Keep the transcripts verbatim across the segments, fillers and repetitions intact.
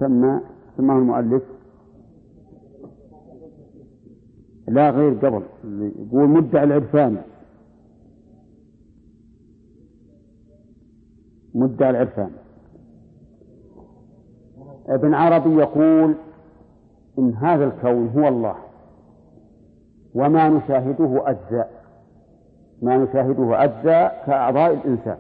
سمى سماه المؤلف لا غير قبل، يقول مدعي العرفاني، مدعي العرفاني. ابن عربي يقول إن هذا الكون هو الله وما نشاهده أجزاء، ما نشاهده أجزاء كأعضاء الإنسان.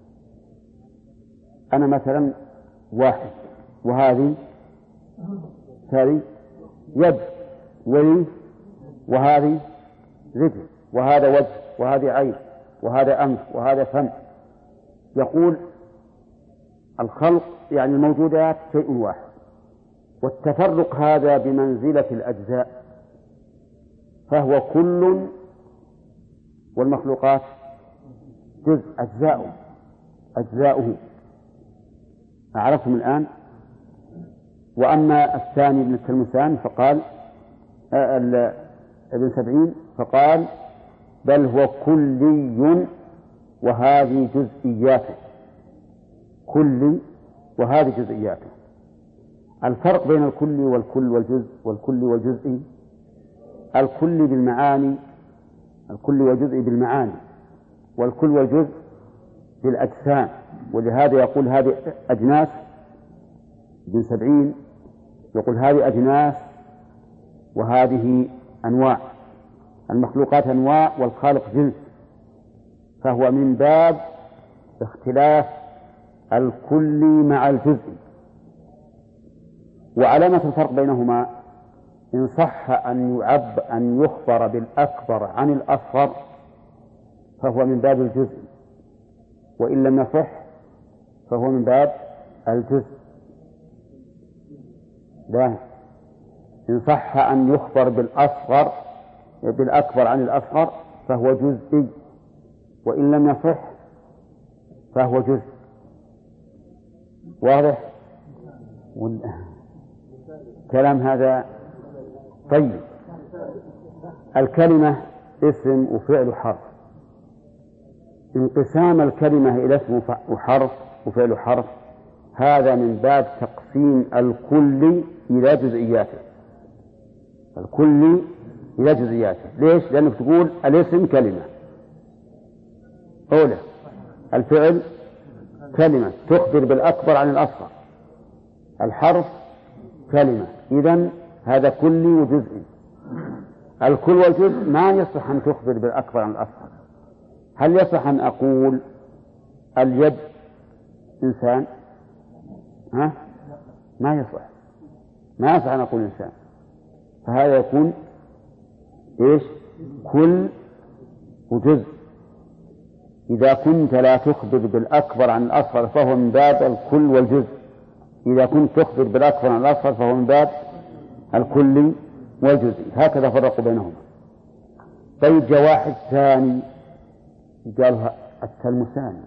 أنا مثلا واحد وهذه هذه يد ولي وهذه رجل وهذا وجه وهذه عين وهذا أنف وهذا فم. يقول الخلق يعني الموجودات شيء واحد، والتفرق هذا بمنزلة الأجزاء، فهو كل والمخلوقات جزء أجزاؤه أجزاؤه أعرفهم الآن. وأما الثاني ابن التلمسان فقال ابن سبعين فقال بل هو كلي وهذه جزئياته، كلي وهذه جزئياته. الفرق بين الكل والكل والجزء والكل والجزء، الكل بالمعاني، الكل والجزء بالمعاني، والكل والجزء بالأجسام. ولهذا يقول هذه أجناس، ابن سبعين يقول هذه أجناس وهذه أنواع، المخلوقات أنواع والخالق جنس، فهو من باب اختلاف الكل مع الجزء. وعلامة الفرق بينهما إن صح أن يعب أن يخبر بالأكبر عن الأصغر فهو من باب الجزء، وإن لم يصح فهو من باب الجزء. لا، إن صح أن يخبر بالأصغر بالأكبر عن الأصغر فهو جزئي، وإن لم يصح فهو جزء. واضح كلام هذا؟ طيب، الكلمة اسم وفعل وحرف، انقسام الكلمة إلى اسم وحرف وفعل وحرف هذا من باب تقسيم الكل إلى جزئياته، الكل إلى جزئياته. ليش؟ لأنك تقول الاسم كلمة أولى، الفعل كلمة تخبر بالأكبر عن الأصغر، الحرف كلمة، إذن هذا كلي وجزئي. الكل والجزء ما يصح أن تخبر بالأكبر عن الأصغر. هل يصح أن أقول اليد إنسان؟ ها؟ ما يصح، ما يصح أن أقول إنسان، فهذا يكون إيش؟ كل وجزء. إذا كنت لا تخبر بالأكبر عن الأصغر فهو من باب الكل والجزء، إذا كنت تخبر بالأكبر عن الأصغر فهو من باب الكل والجزء. هكذا فرقوا بينهما. طيب، جاء واحد ثاني قالها التلمساني،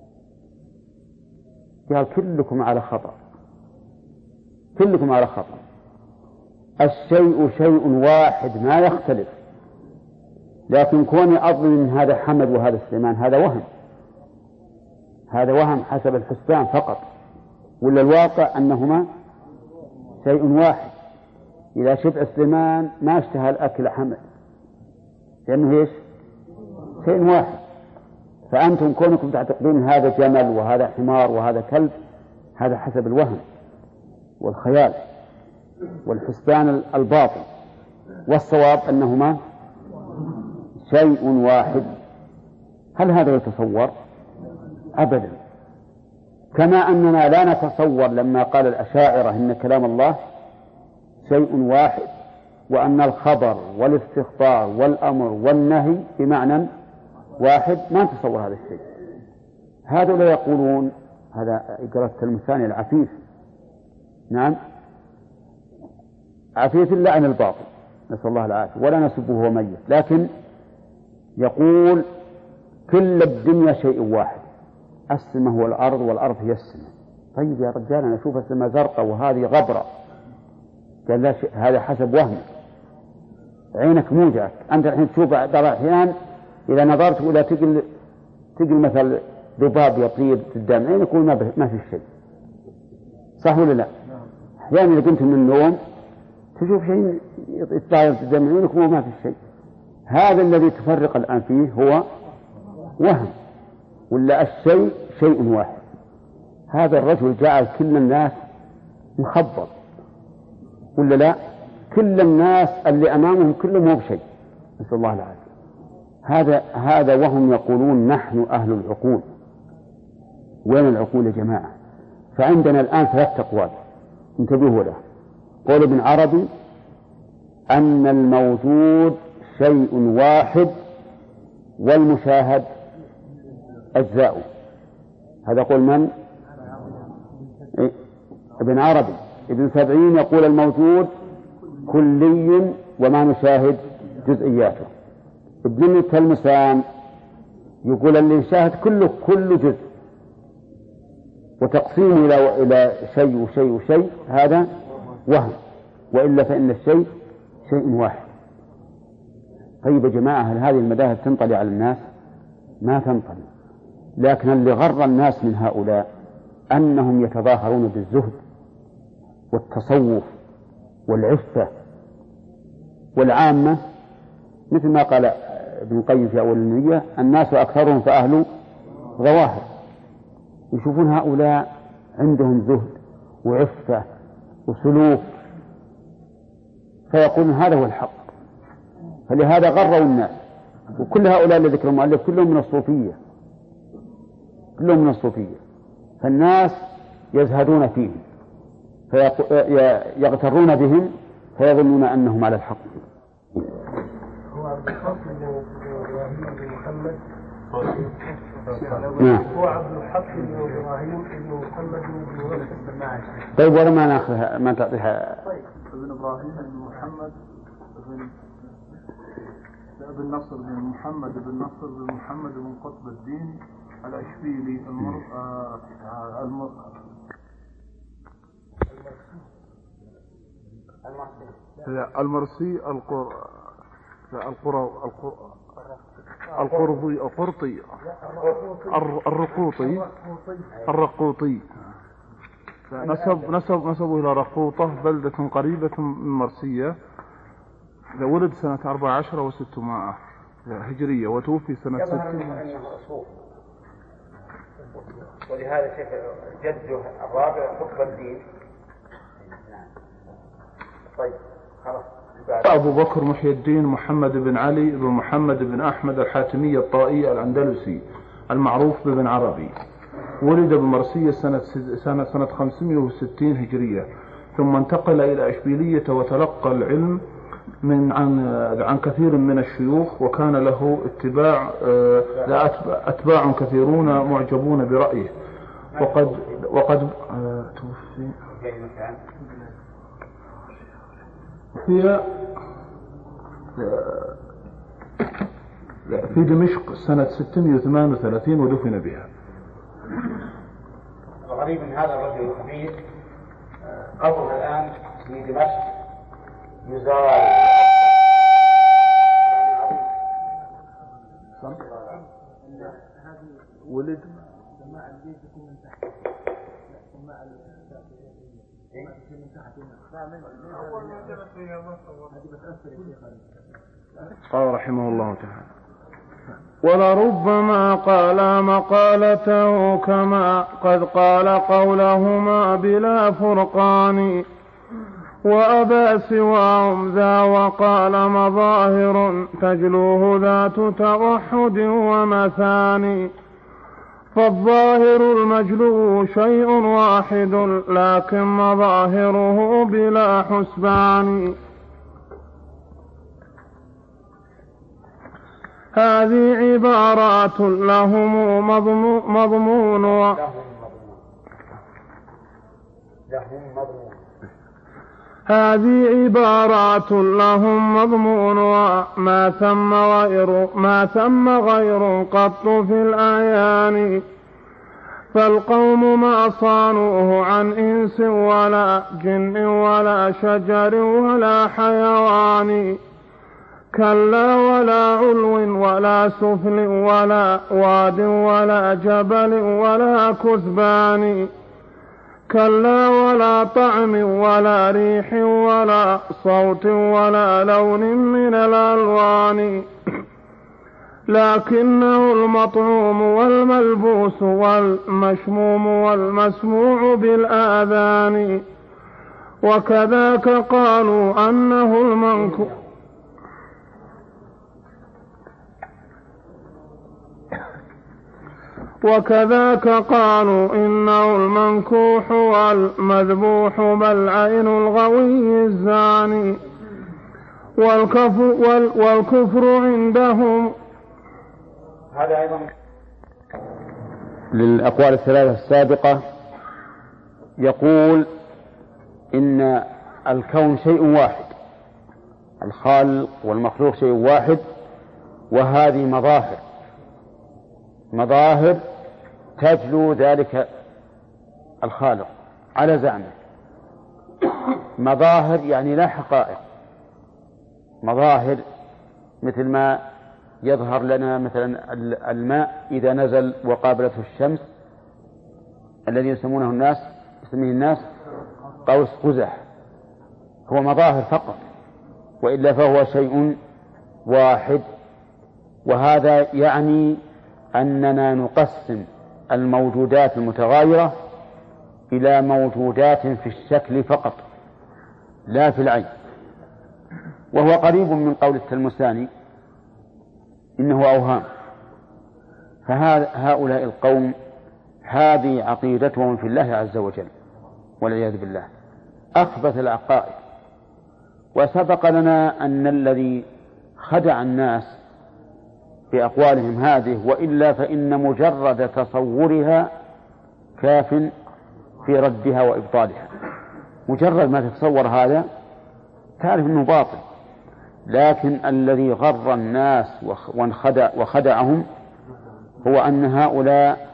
قال كلكم على خطأ، كلكم على خطأ. الشيء شيء واحد ما يختلف، لكن كوني أظن من هذا حمد وهذا سليمان هذا وهم، هذا وهم حسب الحسبان فقط، ولا الواقع أنهما شيء واحد. إذا شبع سليمان ما اشتهى الأكل حمد، لأنه إيش؟ شيء واحد. فأنتم كونكم تعتقدون هذا جمل وهذا حمار وهذا كلب، هذا حسب الوهم والخيال والحسبان الباطل، والصواب أنهما شيء واحد. هل هذا يتصور؟ أبدا. كما أننا لا نتصور لما قال الأشاعرة إن كلام الله شيء واحد، وأن الخبر والاستخبار والأمر والنهي بمعنى واحد، ما نتصور هذا الشيء. هذا لا يقولون، هذا إقرأ التلمساني العفيف، نعم عفيف الله عن الباطل، نسأل الله العافية، ولا نسبه هو ميت، لكن يقول كل الدنيا شيء واحد، السماء هو الأرض والأرض هي السماء. طيب يا رجال، أنا أشوف السماء زرقاء وهذه غبرة. قال لا، هذا حسب وهمك، عينك موجعك. أنت الحين تشوف بعض الأحيان إذا نظرت ولا تقل تقل مثل ذباب يطير قدام عينك يقول ما, ما في شيء، صح ولا لا؟ أحيانا إذا كنت من النوم تشوف شيء يطلع قدام عيونك وهو ما في شيء. هذا الذي تفرق الآن فيه هو وهم، ولا الشيء شيء واحد. هذا الرجل جعل كل الناس مخبط، ولا لا؟ كل الناس اللي أمامهم كلهم مو بشيء، نسأل الله العافية. هذا هذا وهم يقولون نحن أهل العقول. وين العقول يا جماعة؟ فعندنا الآن ثلاث أقوال انتبهوا له. قول ابن عربي أن الموجود شيء واحد والمشاهد أجزاء. هذا قول من؟ إيه؟ ابن عربي. ابن سبعين يقول الموجود كلي وما نشاهد جزئياته. ابن التلمسان يقول اللي يشاهد كله كل جزء، وتقسيمه إلى إلى شيء وشيء وشيء هذا وهم، وإلا فإن الشيء شيء واحد. طيب يا جماعة، هل هذه المذاهب تنطلي على الناس؟ ما تنطلي. لكن اللي غر الناس من هؤلاء أنهم يتظاهرون بالزهد والتصوف والعفة، والعامة مثل ما قال ابن القيم في أول النية الناس أكثرهم فأهل ظواهر. يشوفون هؤلاء عندهم زهد وعفة وسلوك فيقولون هذا هو الحق، فلهذا غروا الناس. وكل هؤلاء الذي ذكر المؤلف كلهم من الصوفية، كلهم من الصوفية، فالناس يزهدون فيهم فيغترون بهم فيظنون أنهم على الحق. هو عبد الحق بن إبراهيم بن محمد نعم. هو عبد الحق بن إبراهيم بن محمد بن وفد. طيب ولا ما ناخذها ما تعطيها؟ طيب ابن إبراهيم بن محمد بن ابن نصر بن محمد بن نصر بن محمد بن قطب الدين الأشبيلي المر المر المرسي القر القر القرضي القرطي الرقوطي الرقوطي نسب نسب نسبه إلى رقوطة بلدة قريبة من مرسية. ولد سنة أربع عشر وستمائة هجرية وتوفي سنة ستين. ولهذا شيخ جده الرابع قطب الدين. طيب خلاص. أبو بكر محي الدين محمد بن علي بن محمد بن أحمد الحاتمي الطائي الأندلسي المعروف بابن عربي. ولد بمرسية سنة سنة سنة خمسمائة وستين هجرية، ثم انتقل إلى إشبيلية وتلقى العلم من عن عن كثير من الشيوخ، وكان له اتباع أتباع كثيرون معجبون برأيه. وقد وقد توفي هي في دمشق سنة ستمائة وثمانية وثلاثين ودفن بها. الغريب من هذا الرجل الخبيث قبره الآن في دمشق يزار. ولد قال رحمه الله تعالى: ولربما قال مقالته كما قد قال قولهما بلا فرقان، وأبى سواهم ذا وقال مظاهر تجلوه ذات توحد ومثاني. فالظاهر المجلو شيء واحد لكن مظاهره بلا حسبان. هذه عبارات لهم مضمون و... هذه عبارات لهم مضمون وما ثم غير ما ثم غير قط في الأعيان. فالقوم ما صانوه عن إنس ولا جن ولا شجر ولا حيوان، كلا ولا علو ولا سفل ولا واد ولا جبل ولا كثبان. كلا ولا طعم ولا ريح ولا صوت ولا لون من الألوان لكنه المطعوم والملبوس والمشموم والمسموع بالآذان. وكذاك قالوا أنه المنكوح وكذاك قالوا إنه المنكوح والمذبوح بل عين الغوي الزاني. والكفر, والكفر عندهم. هذا أيضا للأقوال الثلاثة السابقة يقول إن الكون شيء واحد، الخالق والمخلوق شيء واحد، وهذه مظاهر مظاهر تجلو ذلك الخالق على زعمه. مظاهر يعني لا حقائق، مظاهر مثل ما يظهر لنا مثلا الماء إذا نزل وقابلته الشمس الذي يسمونه الناس يسميه الناس قوس قزح، هو مظاهر فقط، وإلا فهو شيء واحد. وهذا يعني أننا نقسم الموجودات المتغايرة إلى موجودات في الشكل فقط لا في العين، وهو قريب من قول التلمساني إنه أوهام. فهؤلاء القوم هذه عقيدتهم في الله عز وجل والعياذ بالله، أخبث العقائد. وسبق لنا أن الذي خدع الناس بأقوالهم هذه، وإلا فإن مجرد تصورها كاف في ردها وإبطالها. مجرد ما تتصور هذا تعرف أنه باطل، لكن الذي غر الناس وخدع وخدعهم هو أن هؤلاء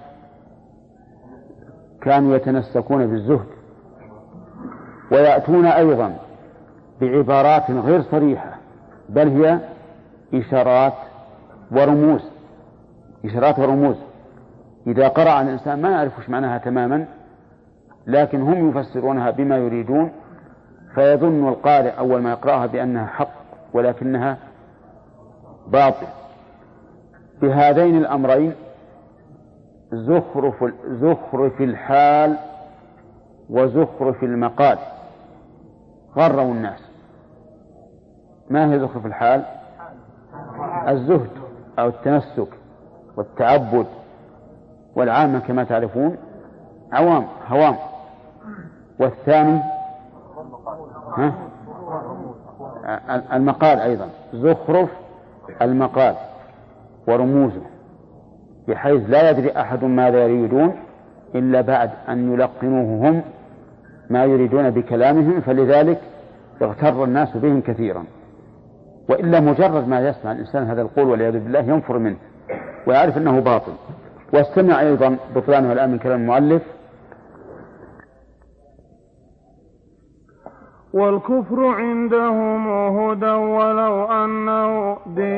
كانوا يتنسكون بالزهد، ويأتون أيضا بعبارات غير صريحة، بل هي إشارات ورموز إشارات ورموز إذا قرأ الإنسان ما يعرف وش معناها تماما، لكن هم يفسرونها بما يريدون، فيظن القارئ أول ما يقرأها بأنها حق ولكنها باطل. بهذين الأمرين زخرف زخرف الحال وزخرف المقال غروا الناس. ما هي زخرف الحال؟ الزهد أو التنسك والتعبد، والعامة كما تعرفون عوام هوام. والثاني ها؟ المقال أيضا زخرف المقال ورموزه، بحيث لا يدري أحد ماذا يريدون إلا بعد أن يلقنوه هم ما يريدون بكلامهم، فلذلك اغتر الناس بهم كثيرا. وإلا مجرد ما يسمع الإنسان هذا القول والعياذ بالله ينفر منه ويعرف أنه باطل. واستمع أيضا بطلانه الآن من كلام المؤلف: والكفر عندهم هدى ولو أنه دين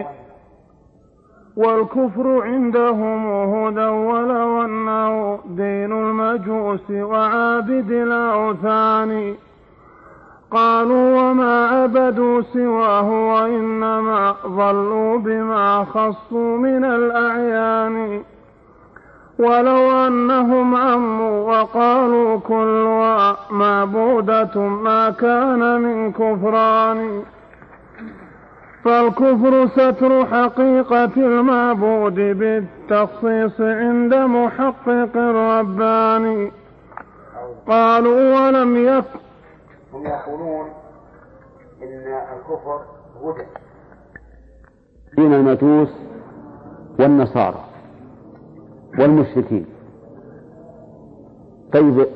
والكفر عندهم هدى ولو أنه دين المجوس وعابد الأوثان. قالوا وما عبدوا سواه وإنما ضلوا بما خصوا من الأعيان. ولو أنهم عموا وقالوا كلها معبودة ما كان من كفران. فالكفر ستر حقيقة المعبود بالتخصيص عند محقق رباني. قالوا ولم يكن. هم يقولون إن الكفر هدى دين المجوس والنصارى والمشركين. طيب،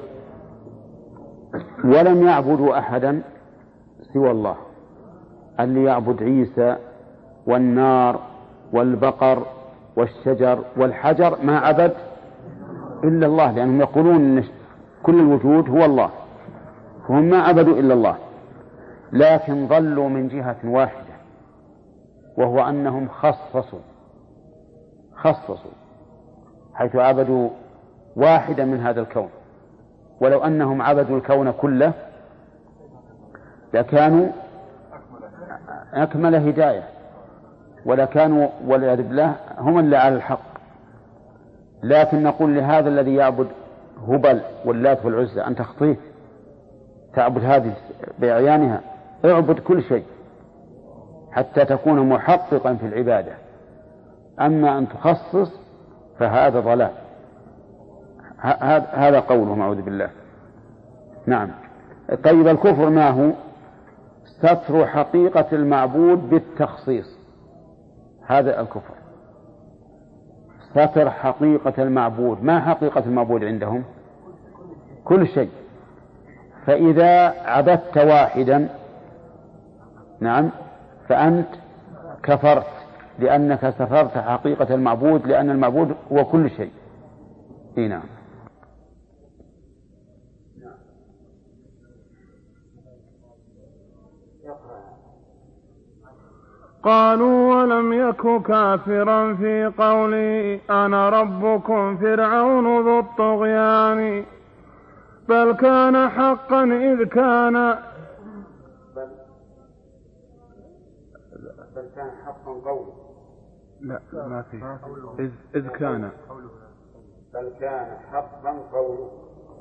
ولم يعبدوا أحدا سوى الله. اللي يعبد عيسى والنار والبقر والشجر والحجر ما عبد إلا الله، لأنهم يقولون إن كل الوجود هو الله، فهم ما عبدوا إلا الله. لكن ضلوا من جهة واحدة، وهو أنهم خصصوا خصصوا حيث عبدوا واحدا من هذا الكون ولو أنهم عبدوا الكون كله لكانوا أكمل هداية، ولكانوا والعياذ بالله هم اللي على الحق. لكن نقول لهذا الذي يعبد هبل واللات والعزى أن تخطيه، تعبد هذه بأعيانها، اعبد كل شيء حتى تكون محققا في العبادة. أما أن تخصص فهذا ضلال. هذا قوله أعوذ بالله. نعم. طيب الكفر ما هو؟ ستر حقيقة المعبود بالتخصيص، هذا الكفر. ستر حقيقة المعبود. ما حقيقة المعبود عندهم؟ كل شيء. فإذا عبدت واحدا نعم فأنت كفرت، لأنك سترت حقيقة المعبود، لأن المعبود هو كل شيء. إيه نعم. قالوا ولم يك كافرا في قوله أنا ربكم فرعون ذو الطغيان، بل كان حقا إذ كان بل كان حقا قوله. لا ما في إذ, إذ كان بل كان حقا قوله.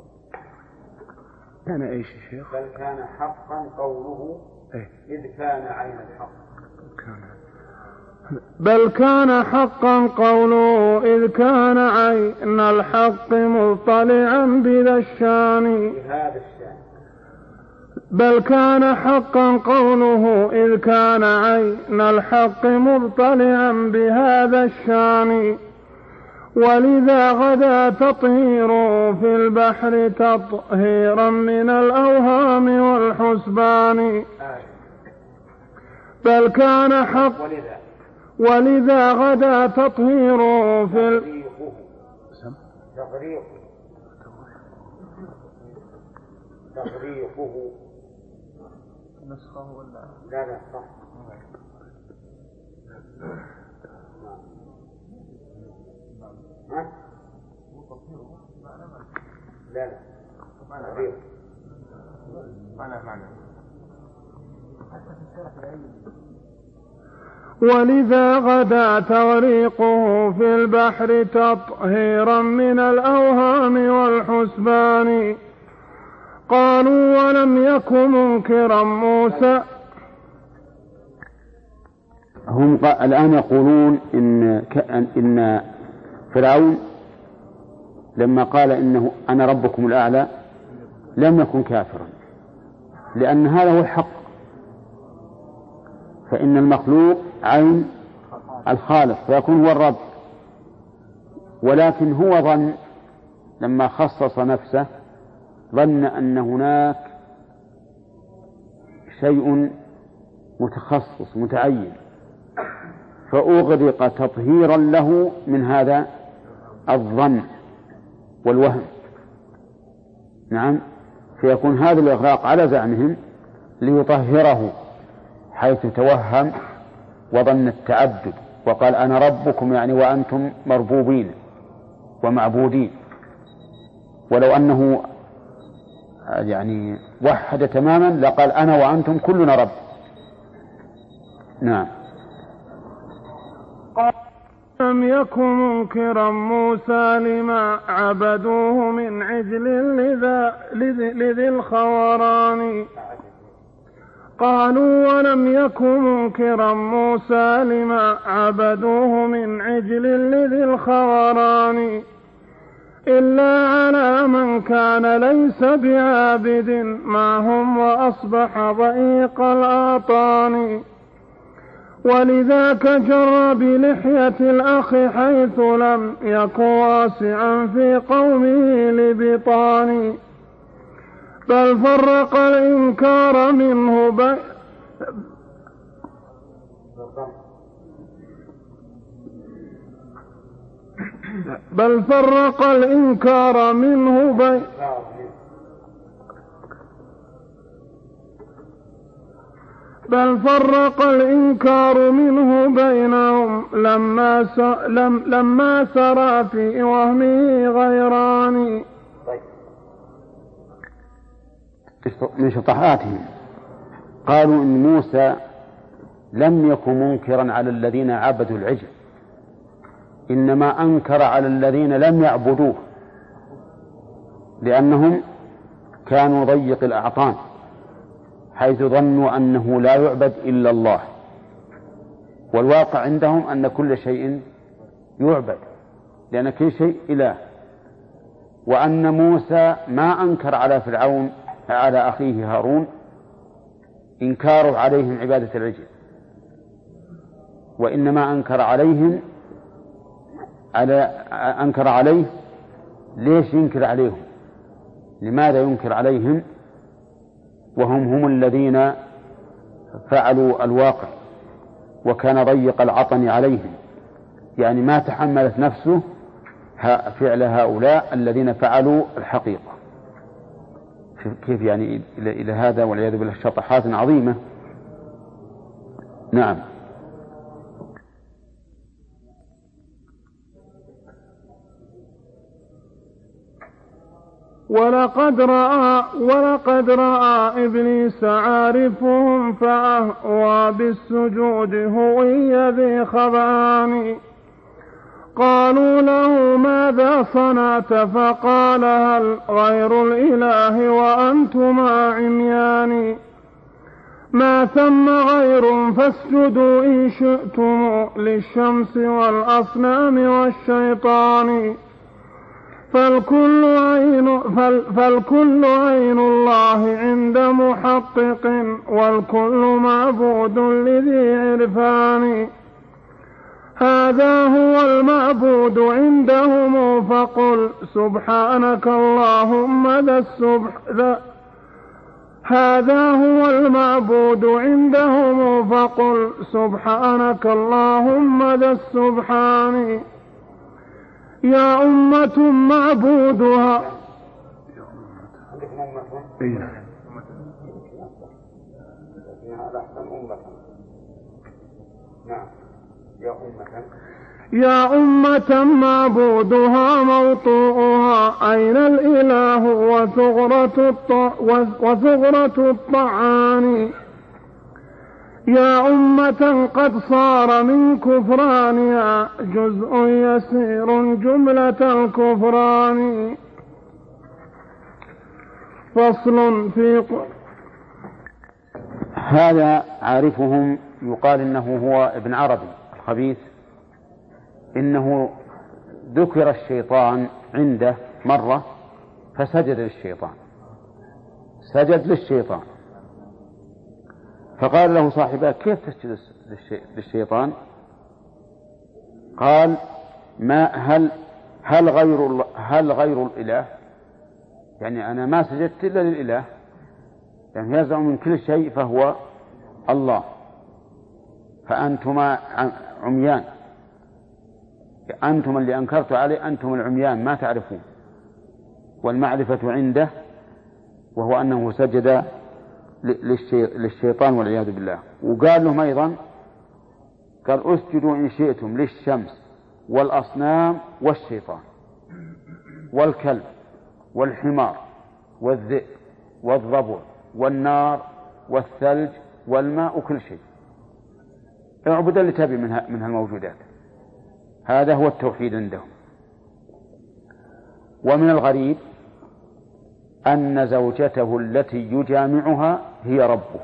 كان إيش يا شيخ؟ بل كان حقا قوله إيه؟ إذ كان عين الحق. كان. بل كان حقا قوله إذ كان عين الحق مطلعا بذا الشان. بهذا الشان. بل كان حقا قوله إذ كان عين الحق مطلعا بهذا الشان، ولذا غدا تطهيره في البحر تطهيرا من الأوهام والحسبان. بل كان حق ولذا ولذا غدا تطهيره في ال... تغريقه تغريقه نسخه ولا لا لا صح. ها؟ لا لا تغريقه معنى معنى ولذا غدا تغريقه في البحر تطهيرا من الأوهام والحسبان. قالوا ولم يكن منكرا موسى. هم الآن يقولون إن إن فرعون لما قال إنه أنا ربكم الأعلى لم يكن كافرا، لأن هذا هو الحق. فإن المخلوق عين الخالق فيكون هو الرب، ولكن هو ظن لما خصص نفسه ظن أن هناك شيء متخصص متعين، فأغرق تطهيرا له من هذا الظن والوهم. نعم. فيكون هذا الإغراق على زعمهم ليطهره، حيث توهم وظن التعبد وقال أنا ربكم يعني وأنتم مربوبين ومعبودين. ولو أنه يعني وحد تماما لقال أنا وأنتم كلنا رب. نعم. لم يكن منكرا موسى لما عبدوه من عجل لذي الخوران. قالوا ولم يكن منكرا موسى لما عبدوه من عجل لذي الخوران، إلا على من كان ليس بعابد معهم وأصبح ضيق الآطان. ولذاك جر بلحية الأخ حيث لم يكن واسعا في قومه لبطان، بل فرق الإنكار منه بي بل فرق الإنكار منه بي بل فرق الإنكار منه بينهم لما س... لم... لما سرى في وهمه غيران. من شطحاتهم قالوا إن موسى لم يكن منكرا على الذين عبدوا العجل، إنما أنكر على الذين لم يعبدوه، لأنهم كانوا ضيق الأعطان حيث ظنوا أنه لا يعبد إلا الله، والواقع عندهم أن كل شيء يعبد لأن كل شيء إله. وأن موسى ما أنكر على فرعون على أخيه هارون إنكاره عليهم عبادة العجل، وإنما أنكر عليهم على أنكر عليه. ليش ينكر عليهم؟ لماذا ينكر عليهم وهم هم الذين فعلوا الواقع، وكان ضيق العطن عليهم، يعني ما تحملت نفسه فعل هؤلاء الذين فعلوا الحقيقة. كيف يعني إلى هذا والعياذ بالله شطحات عظيمة. نعم. ولقد رأى ولقد رأى إبليس عارفهم فأهوى بالسجود هوي ذي خبان. قالوا له ماذا صنعت؟ فقال هل غير الإله وأنتما عميان؟ ما ثم غير فاسجدوا إن شئتم للشمس والأصنام والشيطان. فالكل عين, فال فالكل عين الله عند محقق والكل معبود لذي عرفان. هذا هو المعبود عندهم فقل سبحانك اللهم ذا السبح ذا هذا هو المعبود عندهم فقل سبحانك اللهم ذا السبحان. يا أمة معبودها يا أمة معبودها موطوءها أين الإله وثغرة, وثغرة الطعان. يا أمة قد صار من كفرانها جزء يسير جملة الكفران. فصل في هذا عارفهم يقال إنه هو ابن عربي الخبيث، إنه ذكر الشيطان عنده مرة فسجد للشيطان سجد للشيطان فقال له صاحبه كيف تسجد للشيطان؟ قال ما هل هل غير هل غير الإله، يعني أنا ما سجدت إلا للإله، يعني يزعم من كل شيء فهو الله، فأنتما عميان، أنتم اللي أنكرت عليه أنتم العميان ما تعرفون. والمعرفة عنده وهو أنه سجد للشيطان والعياذ بالله. وقال لهم أيضا قال أسجدوا إن شئتم للشمس والأصنام والشيطان والكلب والحمار والذئب والضبع والنار والثلج والماء وكل شيء، اعبد اللي تبي منها من الموجودات. هذا هو التوحيد عندهم. ومن الغريب أن زوجته التي يجامعها هي ربه،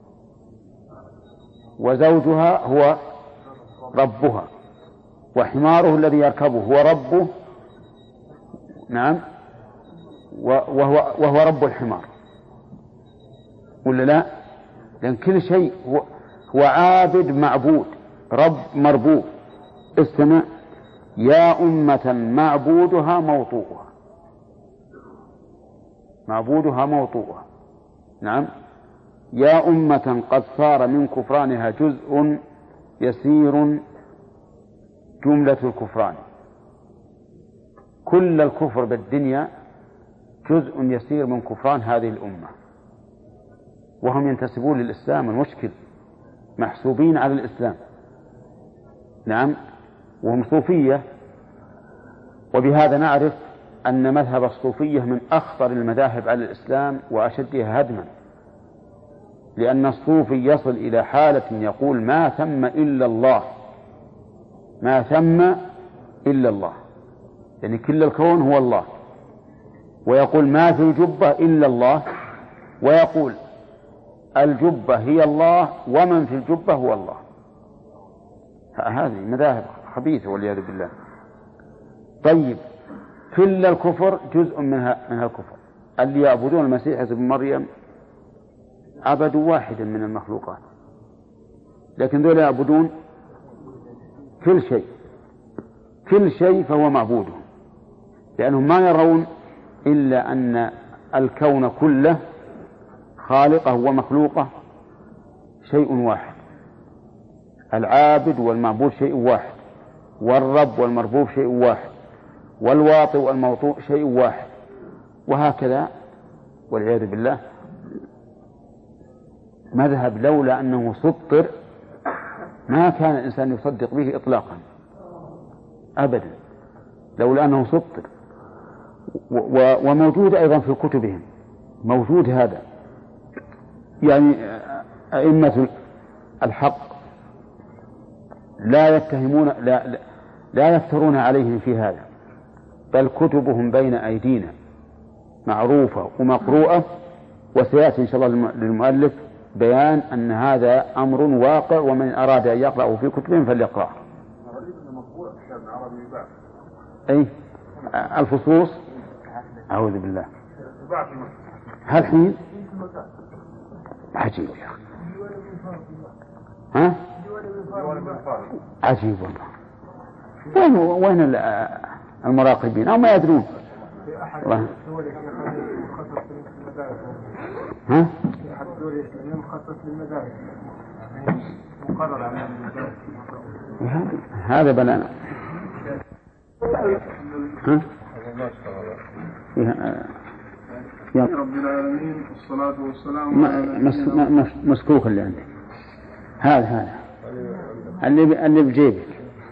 وزوجها هو ربها، وحماره الذي يركبه هو ربه، نعم، وهو, وهو رب الحمار، ولا لا؟ لأن كل شيء هو, هو عابد معبود رب مربوب. استمع: يا أمة معبودها موطوءها، معبودها موطوءها، نعم. يا أمة قد صار من كفرانها جزء يسير جملة الكفران. كل الكفر بالدنيا جزء يسير من كفران هذه الأمة، وهم ينتسبون للإسلام. المشكل محسوبين على الإسلام، نعم، وهم صوفية. وبهذا نعرف أن مذهب الصوفية من أخطر المذاهب على الإسلام وأشدها هدما، لأن الصوفي يصل إلى حالة يقول ما ثم إلا الله، ما ثم إلا الله، يعني كل الكون هو الله، ويقول ما في الجبة إلا الله، ويقول الجبة هي الله ومن في الجبة هو الله. هذه مذاهب خبيثة والعياذ بالله. طيب كل الكفر جزء منها منها الكفر. اللي يعبدون المسيح ابن مريم عبدوا واحدا من المخلوقات، لكن دول يعبدون كل شيء، كل شيء فهو معبودهم، لأنهم ما يرون إلا أن الكون كله خالقه ومخلوقه شيء واحد، العابد والمعبود شيء واحد، والرب والمربوب شيء واحد، والواطئ والموطوء شيء واحد، وهكذا والعياذ بالله. مذهب لولا أنه سطر ما كان الإنسان يصدق به إطلاقا أبدا، لولا أنه سطر. وموجود أيضا في كتبهم، موجود هذا، يعني أئمة الحق لا يتهمون لا, لا يفترون عليهم في هذا، بل كتبهم بين أيدينا معروفة ومقروءة، وسيأتي إن شاء الله للمؤلف بيان أن هذا أمر واقع، ومن أراد أن يقرأه في كتبهم فليقرأه. أي الفصوص أعوذ بالله هل حين عجيب يا أخي، ها عجيب والله. وين وين المراقبين أو ما يدرون؟ الله. ها هذا بلانا. ها يا رب العالمين والصلاة والسلام على مسكوك اللي عندك هذا هذا اللي اللي بجيبك.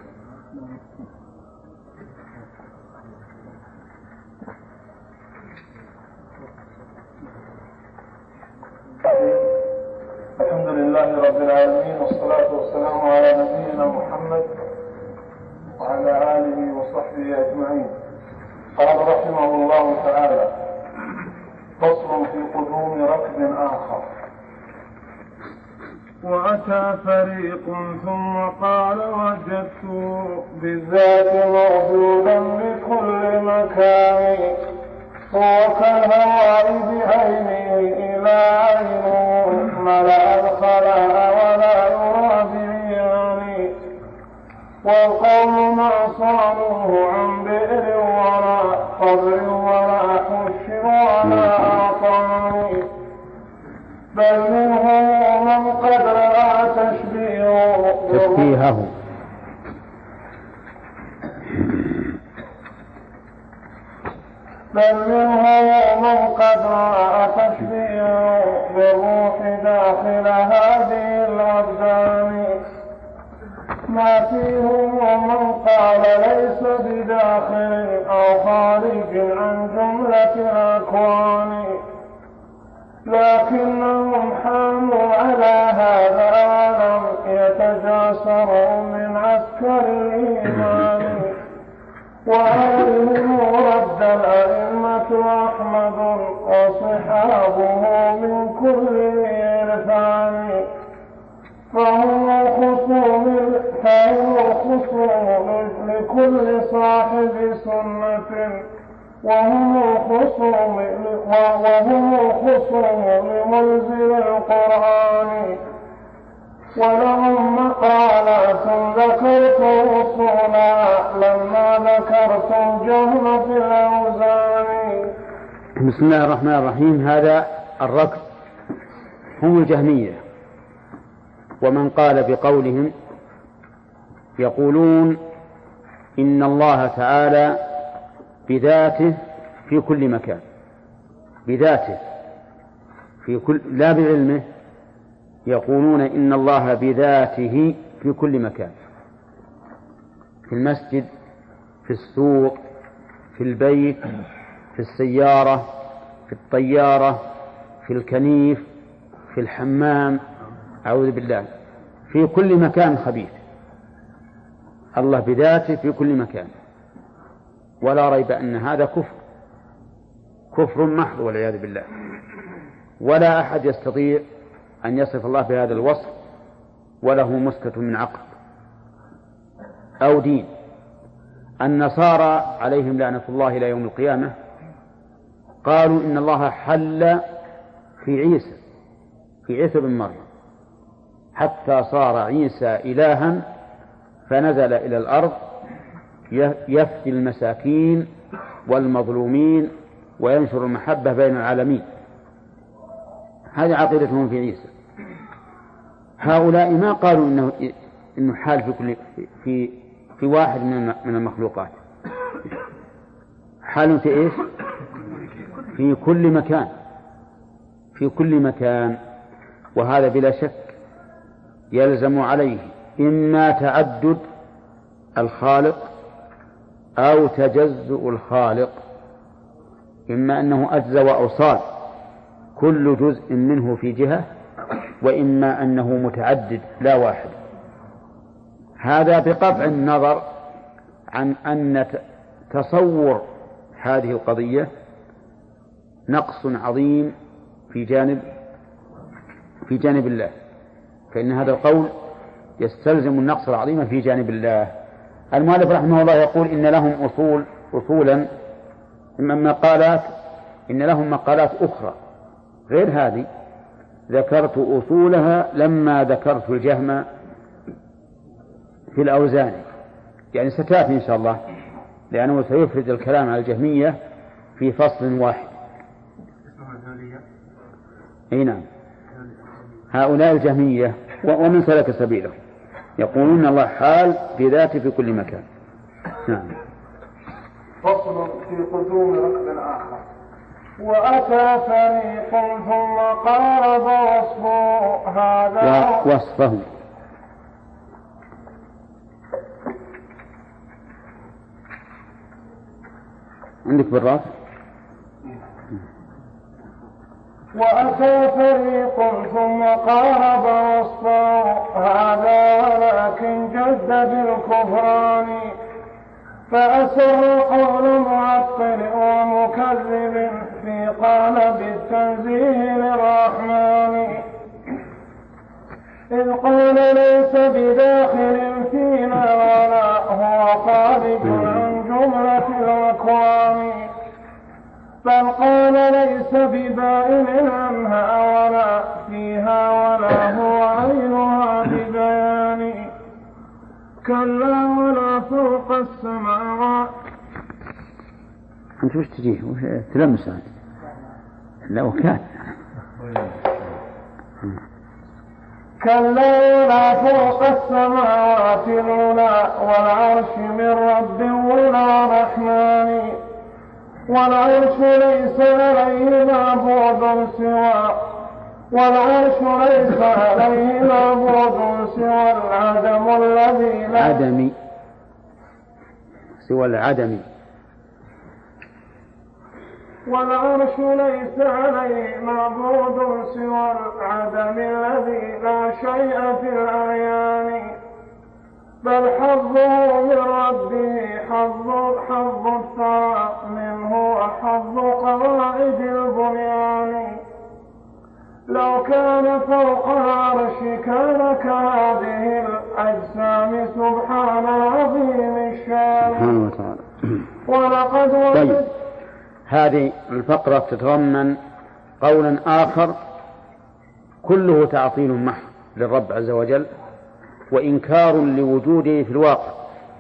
الحمد لله رب العالمين والصلاة والسلام على نبينا محمد وعلى آله وصحبه أجمعين. قال رحمه الله تعالى: فصل في قدوم ركب آخر. وأتى فريق ثم قال: وجدت بالذات موجودا بكل مكان، هو كالهواء بعينه إلى عين، ملأ الخلاء ولا يرى بعيان، والقوم ما صانوه عن بئر وراء قبر وراء حشر ولا أعطاني، بل منهم من قد رأى تشبيهه تشبيهه بل منهم من قد رأى تشبيهه بالروح داخل هذه الأبدان، ما فيهم ومن قال ليس بداخل أو خارج عن جملة الأكوان، لكنهم حاموا على هذا ولم يتجاسروا من عسكر الإيمان، وعليهم رد الأئمة أحمد وصحابه من كل إرفان، فهم خصوم فهم خصوم لكل صاحب سنة، وهم خصوم وهم خصوم لمنزل القرآن، ولهم مقالات ذكرت أصولا لما ذكرت الجهل في الأوزان. بسم الله الرحمن الرحيم. هذا الركب هم الجهمية، ومن قال بقولهم يقولون إن الله تعالى بذاته في كل مكان، بذاته في كل لا بعلمه، يقولون إن الله بذاته في كل مكان، في المسجد، في السوق، في في البيت، في السيارة، في الطيارة، في الكنيف، في الحمام، أعوذ بالله، في كل مكان خبيث. الله بذاته في كل مكان، ولا ريب أن هذا كفر، كفر محض والعياذ بالله. ولا أحد يستطيع أن يصف الله بهذا الوصف وله مسكة من عقل أو دين. النصارى عليهم لعنة الله إلى يوم القيامة قالوا إن الله حل في عيسى في عيسى بن مريم حتى صار عيسى إلها فنزل إلى الأرض يفدي المساكين والمظلومين وينشر المحبة بين العالمين. هذه عقيدتهم في عيسى. هؤلاء ما قالوا إنه إنه حال في كل في في واحد من من المخلوقات، حال في إيش؟ في كل مكان، في كل مكان. وهذا بلا شك يلزم عليه إما تعدد الخالق أو تجزؤ الخالق، إما أنه أجزى وأوصال كل جزء منه في جهة، وإما أنه متعدد لا واحد. هذا بقطع النظر عن أن تصور هذه القضية نقص عظيم في جانب في جانب الله، فإن هذا القول يستلزم النقص العظيم في جانب الله. المؤلف رحمه الله يقول إن لهم أصول أصولا من مقالات إن لهم مقالات أخرى غير هذه ذكرت أصولها لما ذكرت الجهم في الأوزان، يعني ستأتي إن شاء الله، لأنه سيفرد الكلام على الجهمية في فصل واحد. أي نعم، هؤلاء الجهمية ومن سلك سبيله يقولون الله حال بذاته في كل مكان. نعم. فصل في قدوم ركب آخر. وأتى فريق ثم قارب وصفه هذا وصفه عندك بالراس. وأتى فريق ثم قارب وصفه هذا ولكن جد بالكفران، فأسر قول معطل ومكذب في قالب التنزيه للرحمن، إذ قال ليس بداخل فينا ولا هو خارج عن جملة الأكوان، بل قال ليس ببائن عنها ولا فيها ولا هو عينها ببيان، كلا ولا فوق السماوات. أنت وش تجيه تلمس هذا؟ لا وكان كلا ولا فوق السماوات العلى والعرش من رب ولا رحمن، والعرش ليس عليه معبود سوى والعرش ليس عليه معبود سوى العدم الذي لا عدمي سوى العدم والعرش ليس عليه معبود سوى العدم الذي لا شيء في الأعيان، بل حظه من ربه حظ حظ الثرى منه وحظ قواعد البنيان، لو كان فوق العرش كان كهذه الأجسام سبحان العظيم الشان سبحانه وتعالى. ولقد طيب، هذه الفقرة تتضمن قولا آخر كله تعطيل محض للرب عز وجل وإنكار لوجوده في الواقع،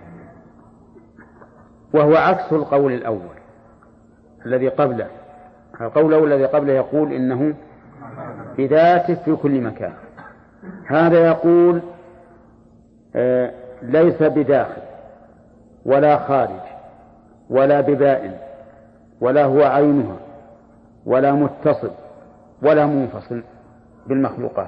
وهو عكس القول الأول الذي قبله. القول الأول الذي قبله يقول إنه بذاته في كل مكان، هذا يقول آه ليس بداخل ولا خارج ولا ببائن ولا هو عينها ولا متصل ولا منفصل بالمخلوقات.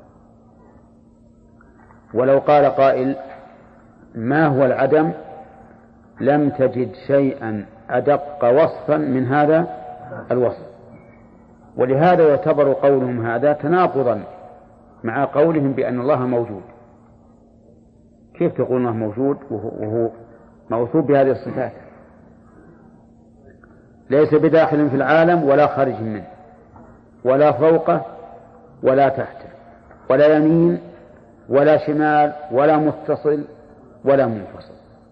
ولو قال قائل ما هو العدم لم تجد شيئا أدق وصفا من هذا الوصف. ولهذا يعتبر قولهم هذا تناقضا مع قولهم بأن الله موجود. كيف تقول الله موجود وهو موصوف بهذه الصفات؟ ليس بداخل في العالم ولا خارج منه، ولا فوقه ولا تحته، ولا يمين ولا شمال، ولا متصل ولا منفصل.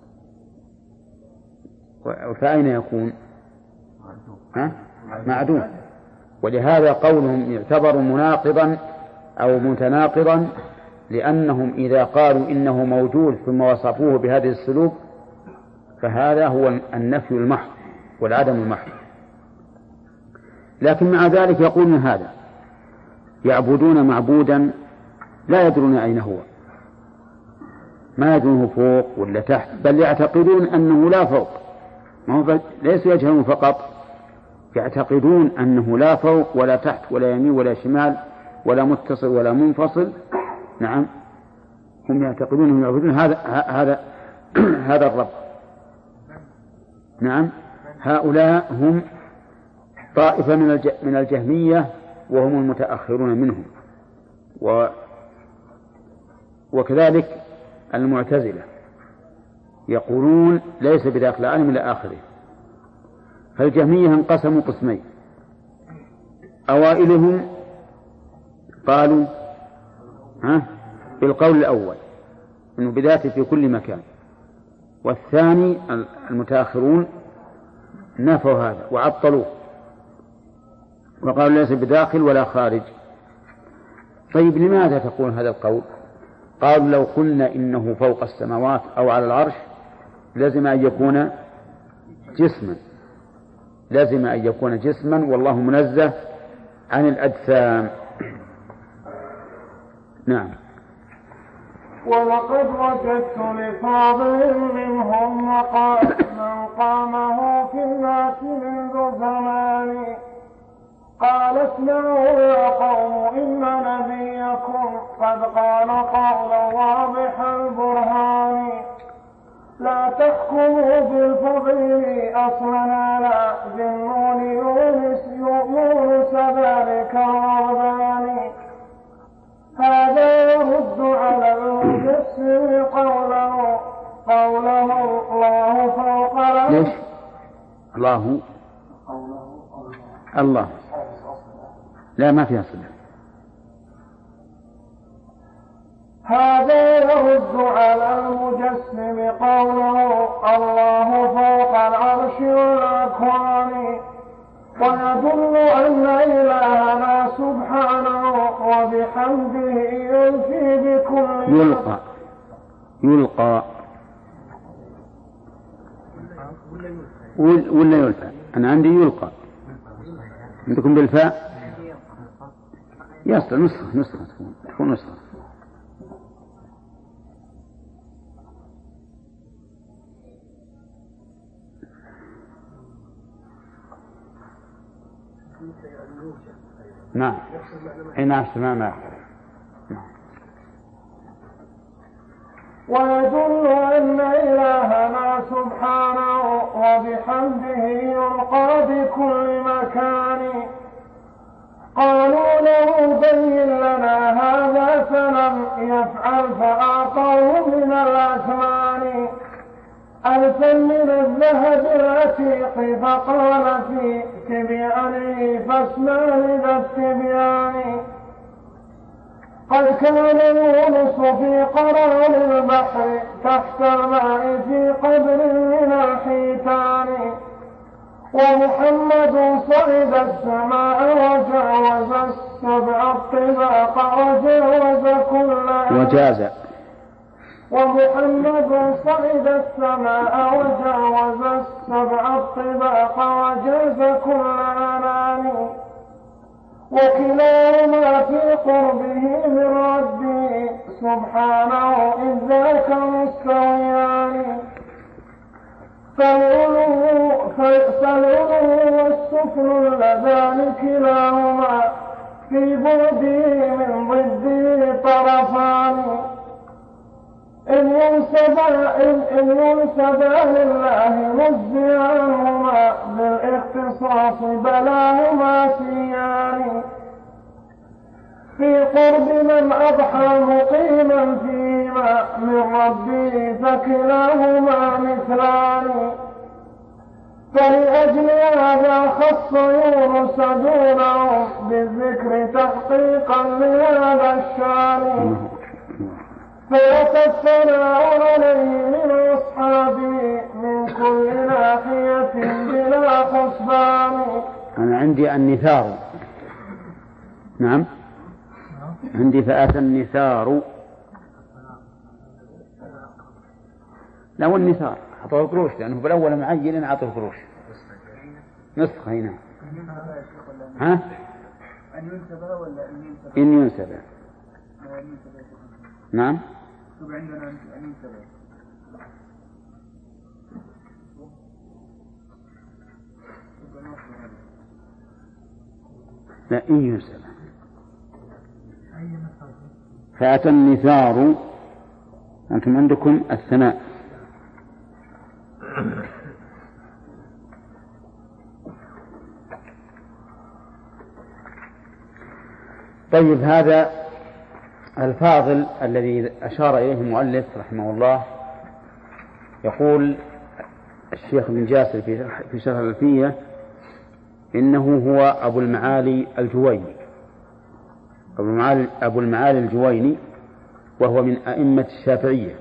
فأين يكون؟ ها؟ معدوم. ولهذا قولهم يعتبر مناقضا أو متناقضا، لأنهم إذا قالوا إنه موجود ثم وصفوه بهذه السلوك فهذا هو النفي المحض والعدم المحض. لكن مع ذلك يقولون هذا، يعبدون معبودا لا يدرون أين هو، ما يدرونه فوق ولا تحت، بل يعتقدون أنه لا فوق، ما هو ليس يجهلون فقط، يعتقدون أنه لا فوق ولا تحت ولا يمين ولا شمال ولا متصل ولا منفصل. نعم، هم يعتقدون أنهم يعبدون هذا هذا هذا الرب. نعم، هؤلاء هم طائفة من من الجهمية، وهم المتأخرون منهم، و وكذلك المعتزلة يقولون ليس بداخل العالم إلى آخره. فالجهمية انقسموا قسمين، أوائلهم قالوا ها بالقول الأول إنه بذاته في كل مكان، والثاني المتأخرون نفوا هذا وعطلوه وقالوا ليس بداخل ولا خارج. طيب لماذا تقول هذا القول؟ قالوا لو قلنا إنه فوق السماوات أو على العرش لازم أن يكون جسما، لازم أن يكون جسما، والله منزه عن الأجسام. نعم. ولقد وجدت لفاضل منهم مقامه في الناس منذ زمان، قال اسمعوا يا قوم إن نبيكم قد قال قولا واضح البرهان، لا تحكموا بالفضل أصلا لا ذنون يونس يونس ذلك الرهبان، هذا يرد على المجسم قوله قوله الله فوق العرش. الله الله لا ما فيها صلة. هذا يرد على المجسم قوله الله فوق العرش والأكوان، ويدل أن إلهنا سبحانه وبحمده يلقي بكل يلقى يلقى ولا يلقى؟ أنا عندي يلقى، عندكم بالفاء يصل نسخة نسخة تكون تكون نسخة. نعم حين أسمع ما ويدل أن إلهنا سبحانه وبحمده يلقى بكل مكان، قالوا له بين لنا هذا فلم يفعل فأعطوه من الأثمان ألفا من الذهب العتيق، فقال في تبيانه فاسمع لذا التبيان، قد كان يونس في قرار البحر تحت الماء في قبر من الحيتان، ومحمد صعد السماء وجاوز السبع الطباق وجاوز كل وجاز ومحمد صعد السماء وجاوز السبع الطباق وجاز كل أنان، وكلاهما في قربه من ربه سبحانه إذ ذاك مستويان، فالعلو والسفل اللذان كلاهما في بعده من ضده طرفان، إن ينسبا إن ينسبا لله مجزيانهما بالاختصاص بلاهما سيان في قرب من أضحى مقيما فيما من ربه فكلاهما مثلان فلأجل هذا خص يونس دونه بالذكر تحقيقا لهذا الشان فأتى الثناء عليه من أصحابه من كل ناحية بلا حسبان. أنا عندي النثار. نعم عندي فأتى النثار. لا هو النثار أعطوه قروش لأنه بالأول معين أعطوه قروش نسخة هنا. ها؟ أن ينسب ولا أن ينسب؟ إن ينسب. نعم. عندنا أن ينسب. لا إن ينسب. فأتى النثار. أنتم عندكم الثناء. طيب هذا الفاضل الذي أشار إليه المؤلف رحمه الله يقول الشيخ بن جاسر في شرح الألفية إنه هو أبو المعالي الجويني أبو المعالي, أبو المعالي الجويني وهو من أئمة الشافعية.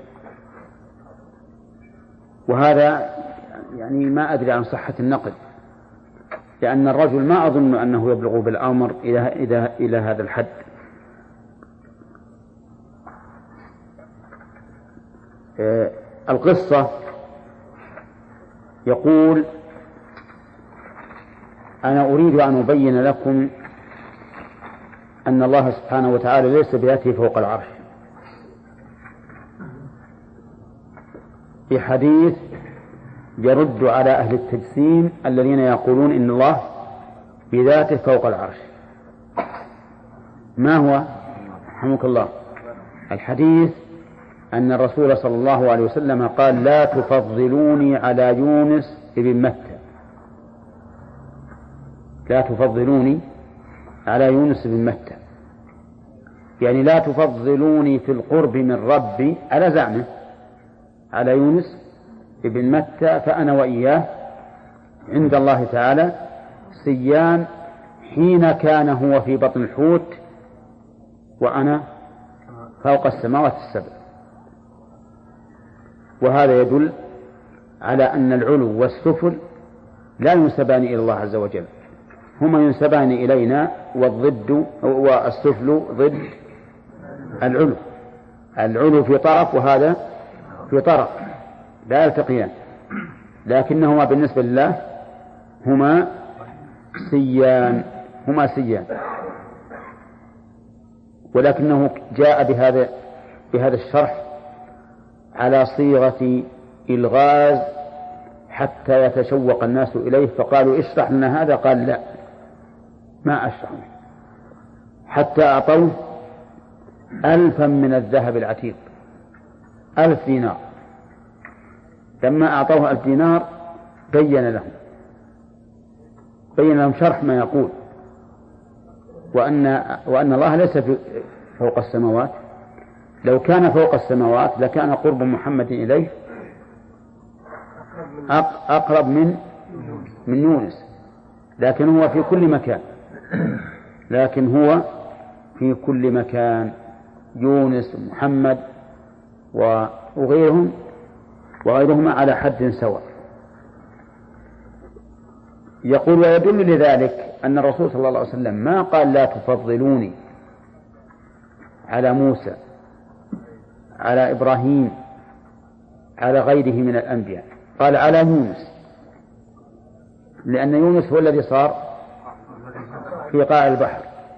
وهذا يعني ما أدري عن صحة النقل لأن الرجل ما أظن أنه يبلغ بالأمر إلى, إلى, إلى هذا الحد. آه القصة يقول أنا أريد أن أبين لكم أن الله سبحانه وتعالى ليس بذاته فوق العرش في حديث يرد على أهل التجسيم الذين يقولون إن الله بذاته فوق العرش. ما هو؟ رحمك الله. الحديث أن الرسول صلى الله عليه وسلم قال لا تفضلوني على يونس ابن متى لا تفضلوني على يونس بن متى يعني لا تفضلوني في القرب من ربي على زعمه على يونس ابن متى فأنا وإياه عند الله تعالى سيان حين كان هو في بطن الحوت وأنا فوق السماوات السبع. وهذا يدل على أن العلو والسفل لا ينسبان إلى الله عز وجل هما ينسبان إلينا والضد والسفل ضد العلو. العلو في طرف وهذا في طرف لا يلتقيان لكنهما بالنسبة لله هما سيان هما سيان ولكنه جاء بهذا بهذا الشرح على صيغة الغاز حتى يتشوق الناس إليه فقالوا اشرح لنا هذا قال لا ما أشرح حتى أعطوه ألفا من الذهب العتيق ألف دينار. لما أعطوه ألف دينار بين لهم بين لهم شرح ما يقول وأن, وأن الله ليس فوق السماوات. لو كان فوق السماوات لكان قرب محمد إليه أقرب من من يونس لكن هو في كل مكان لكن هو في كل مكان يونس محمد وغيرهم وغيرهما على حد سواء. يقول ويدل لذلك أن الرسول صلى الله عليه وسلم ما قال لا تفضلوني على موسى على إبراهيم على غيره من الأنبياء قال على يونس لأن يونس هو الذي صار في قاع البحر.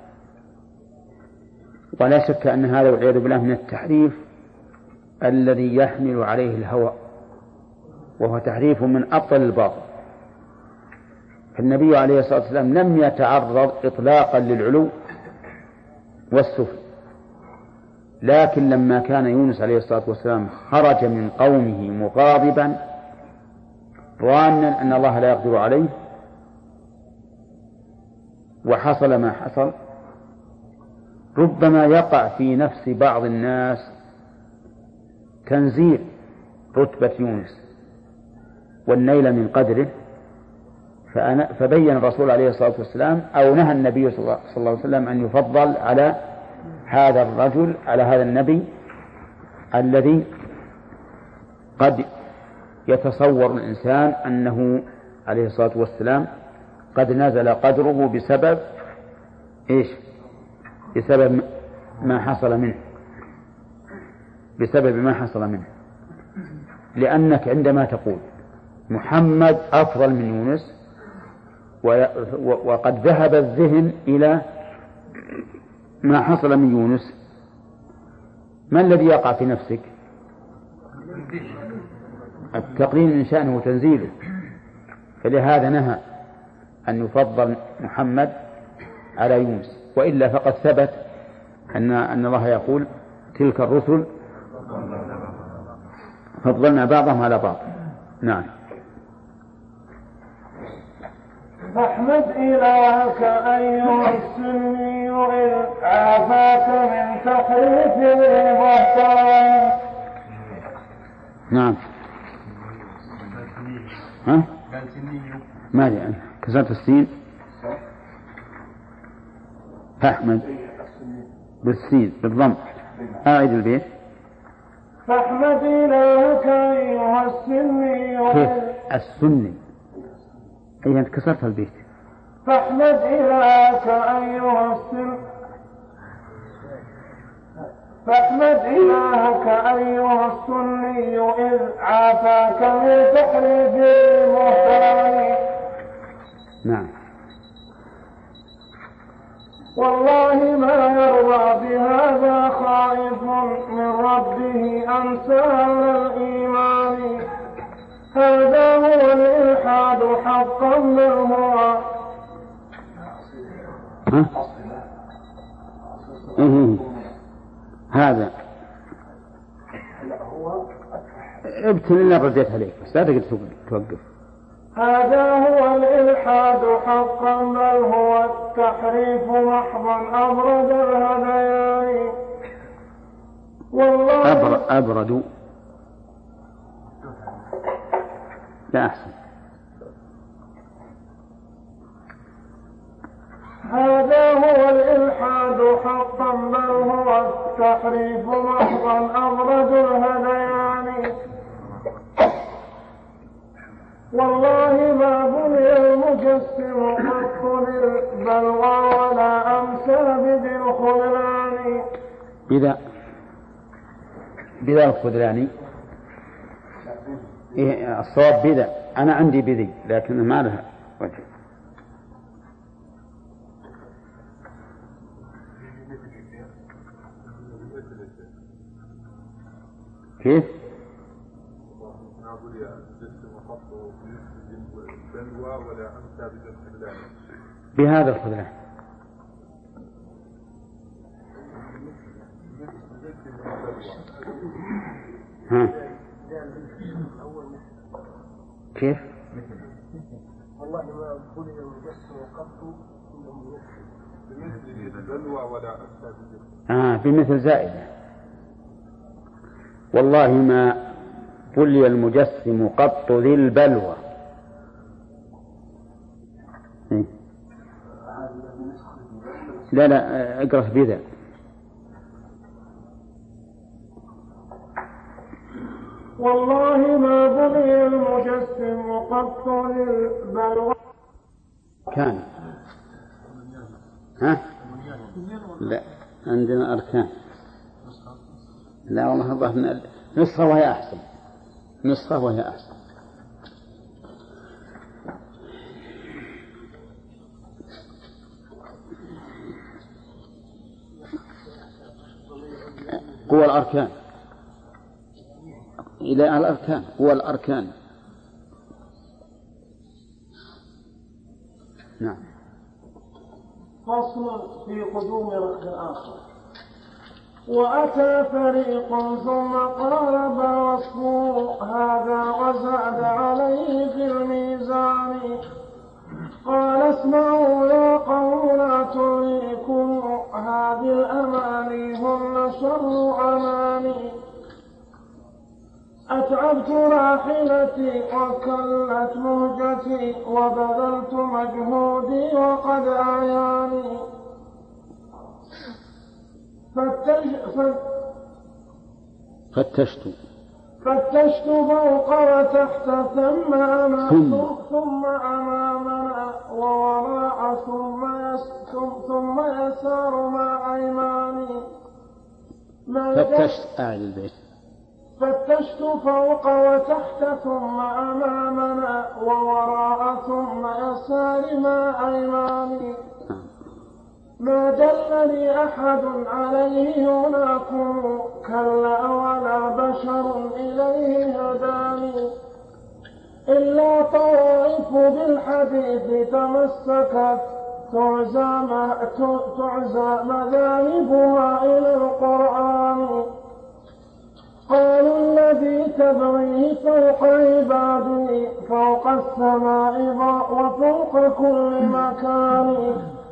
ولا شك أن هذا والعياذ بالله من التحريف الذي يحمل عليه الهوى وهو تحريف من أبطل الباطل. فالنبي عليه الصلاة والسلام لم يتعرض إطلاقا للعلو والسفل لكن لما كان يونس عليه الصلاة والسلام خرج من قومه مغاضبا ظانا أن الله لا يقدر عليه وحصل ما حصل، ربما يقع في نفس بعض الناس تنزيل رتبة يونس والنيل من قدره، فبين الرسول عليه الصلاة والسلام أو نهى النبي صلى الله عليه وسلم أن يفضل على هذا الرجل على هذا النبي الذي قد يتصور الإنسان أنه عليه الصلاة والسلام قد نزل قدره بسبب إيش؟ بسبب ما حصل منه، بسبب ما حصل منه. لأنك عندما تقول محمد أفضل من يونس وقد ذهب الذهن إلى ما حصل من يونس، ما الذي يقع في نفسك؟ التقرين من شأنه تنزيله، فلهذا نهى أن يفضل محمد على يونس، وإلا فقد ثبت أن أن الله يقول تلك الرسل فضلنا بعضهم على بعض. نعم. فاحمد إلهك أيها السني إذ عافاك من تحريف المحترم. نعم. ها؟ ما أدري كسرت السين. فاحمد بالسين بالضم. أعيد البيت. فاحمد إلهك أيها السني. كيف السني؟ أي أنت كسرت البيت. فاحمد إلهك أيها السني. فاحمد إلهك أيها السني إذ عافاك من تحريف المحترم. نعم. والله ما يرضى بهذا خائف من ربه أمثال الإيمان. هذا هو الإلحاد حقا بل هو إيه هذا ابتل اللي رديت عليك بس لا تقدر توقف. هذا هو الإلحاد حقا بل هو التحريف محضا أبرد الهذيان. والله أبر أبرد لا أحسن. هذا هو الإلحاد حقا بل هو التحريف محضا أبرد الهذيان. والله ما بني المجسم قط للبلوى ولا أمسى بذي الخذلان. بذا بذا الخذلان إيه الصواب بذا. أنا عندي بذي لكن ما لها وجه. كيف؟ بهذا الخذلان. ها كيف؟ والله ما بني المجسم قط بمثل البلوى ولا أمثال. آه بمثل زائدة. والله ما بلي المجسم قط ذي البلوى. لا لا اقرأ بذا. والله ما بني المجسم قط للبلوى. كان ها لا عندنا أركان. لا والله الظاهر نسخة وهي أحسن. نسخة وهي أحسن. قوى الأركان إلى الأركان. قوى الأركان. نعم. فصل في قدوم ركن آخر. وأتى فريق ثم قارب وصفه هذا وزاد عليه في الميزان. قال اسمعوا يا قوم لا تريكم هذه الأماني هن شر أماني. أتعبت راحلتي وكلت مهجتي وبذلت مجهودي وقد أعياني. فتش فتشت فتشت فوق وتحت ثم أمام ثم, ثم أمامنا ووراء ثم, يس ثم يسار مع أيماني. فتشت أعلى البيت فتشت فوق وتحت ثم أمامنا ووراء ثم يسار مع أيماني. ما دلني أحد عليه هناكم كلا ولا بشر إليه هداني. إلا طوائف بالحديث تمسكت تعزى مذاهبها إلى القرآن. قالوا الذي تبغيه فوق عبادي فوق السماء وفوق كل مكان.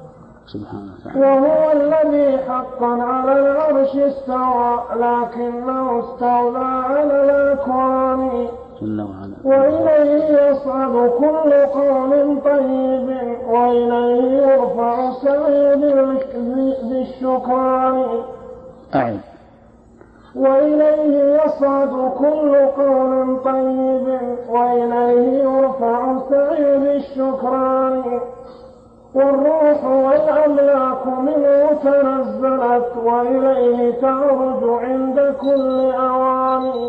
وهو الذي حقا على العرش استوى لكنه استولى على الأكوان. وإليه يصعد كل قول طيب وإليه يرفع سعي بالشكران. أعد. وإليه يصعد كل قول طيب وإليه يرفع سعي بالشكران. والروح والأملاك منه تنزلت وإليه تعرج عند كل أوان.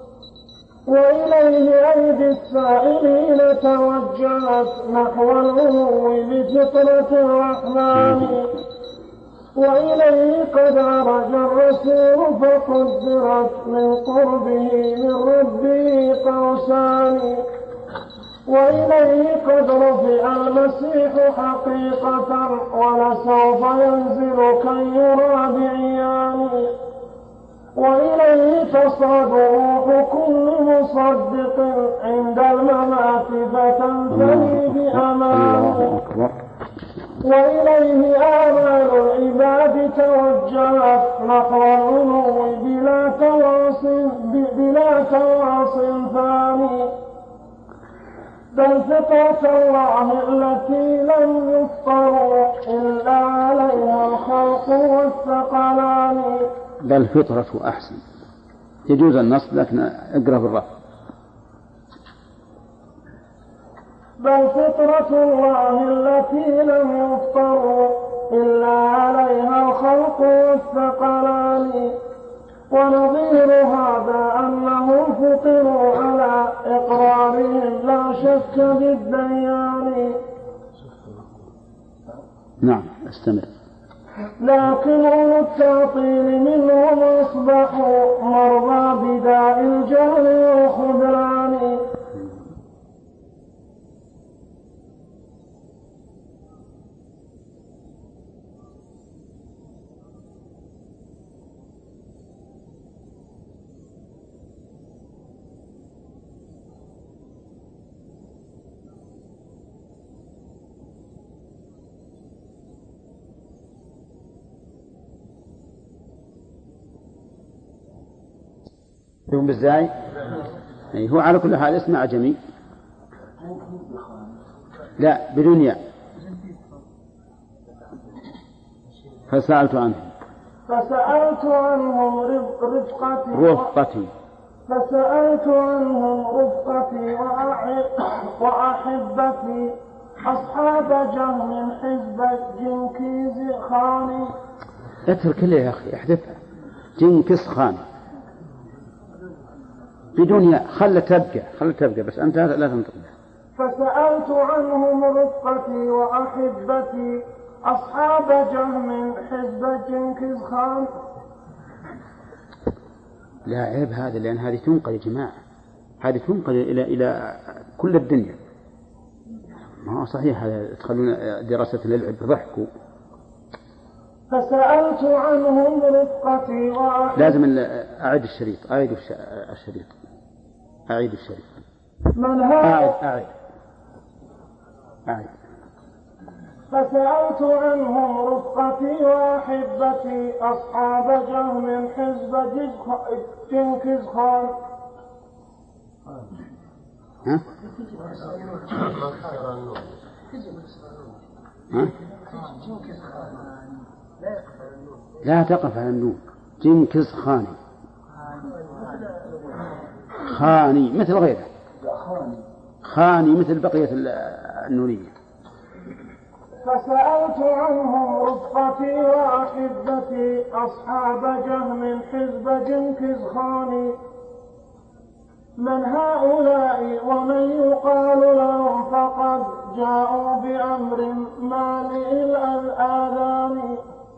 وإليه أيدي السائلين توجهت نحو العلو بفطرة الرحمن. وإليه قد عرج الرسول فقدرت من قربه من ربه قوسان. وإليه قد رفع المسيح حقيقة ولسوف ينزل كي يرى بعيان. وإليه تصعد روح كل مصدق عند الممات فتنتهي بأمان. وإليه آمال العباد توجهت نحو العلو بلا تواصل بلا تواصل ثاني. بل فطرة الله التي لم يفطروا إلا عليها الخلق والثقلان. بل فطرة أحسن يجوز النصب لكن اقرأ بالرفع. بل فطرة الله التي لم يفطروا إلا عليها الخلق والثقلان. ونظير هذا أنهم فطروا على إقرارهم لا شك بالديان. نعم استمر. لكن أولو التعطيل منهم أصبحوا مرضى بداء الجهل والخذلان. يوم بالزاي هو على كل حال اسمه أعجمي. لا بدون ياء. فسألت عنهم فسألت عنهم رفقتي رفقتي فسألت عنهم رفقتي وأحبتي أصحاب جهم حزب جنكيز خان. اترك لي يا أخي احذفها. جنكيز خان بدون ياء. خل تبقى خل تبقى بس أنت لا تنطق. فسألت عنهم رفقتي وأحبتي أصحاب جهم حزب جنكيز خان. لا عيب هذا لأن هذه تنقل يا جماعة. هذه تنقل إلى إلى كل الدنيا. ما هو صحيح هذا تخلون دراسة للعب ضحكوا. فسألت عنهم رفقتي وأحب. لازم أعيد الشريط أعيد الشريط أعيد الشريط من هذا؟ أعيد أعيد أعيد. فسألت عنهم رفقتي وأحبتي أصحاب جهم حزب جنكز خان. ها؟ ها؟ لا تقف على النون. جنكز خاني خاني مثل غيره خاني مثل بقية النونية. فسألت عنهم رفقتي وأحبتي أصحاب جهم حزب جنكز خان. من هؤلاء ومن يقال لهم فقد جاءوا بأمر مالئ الآذان.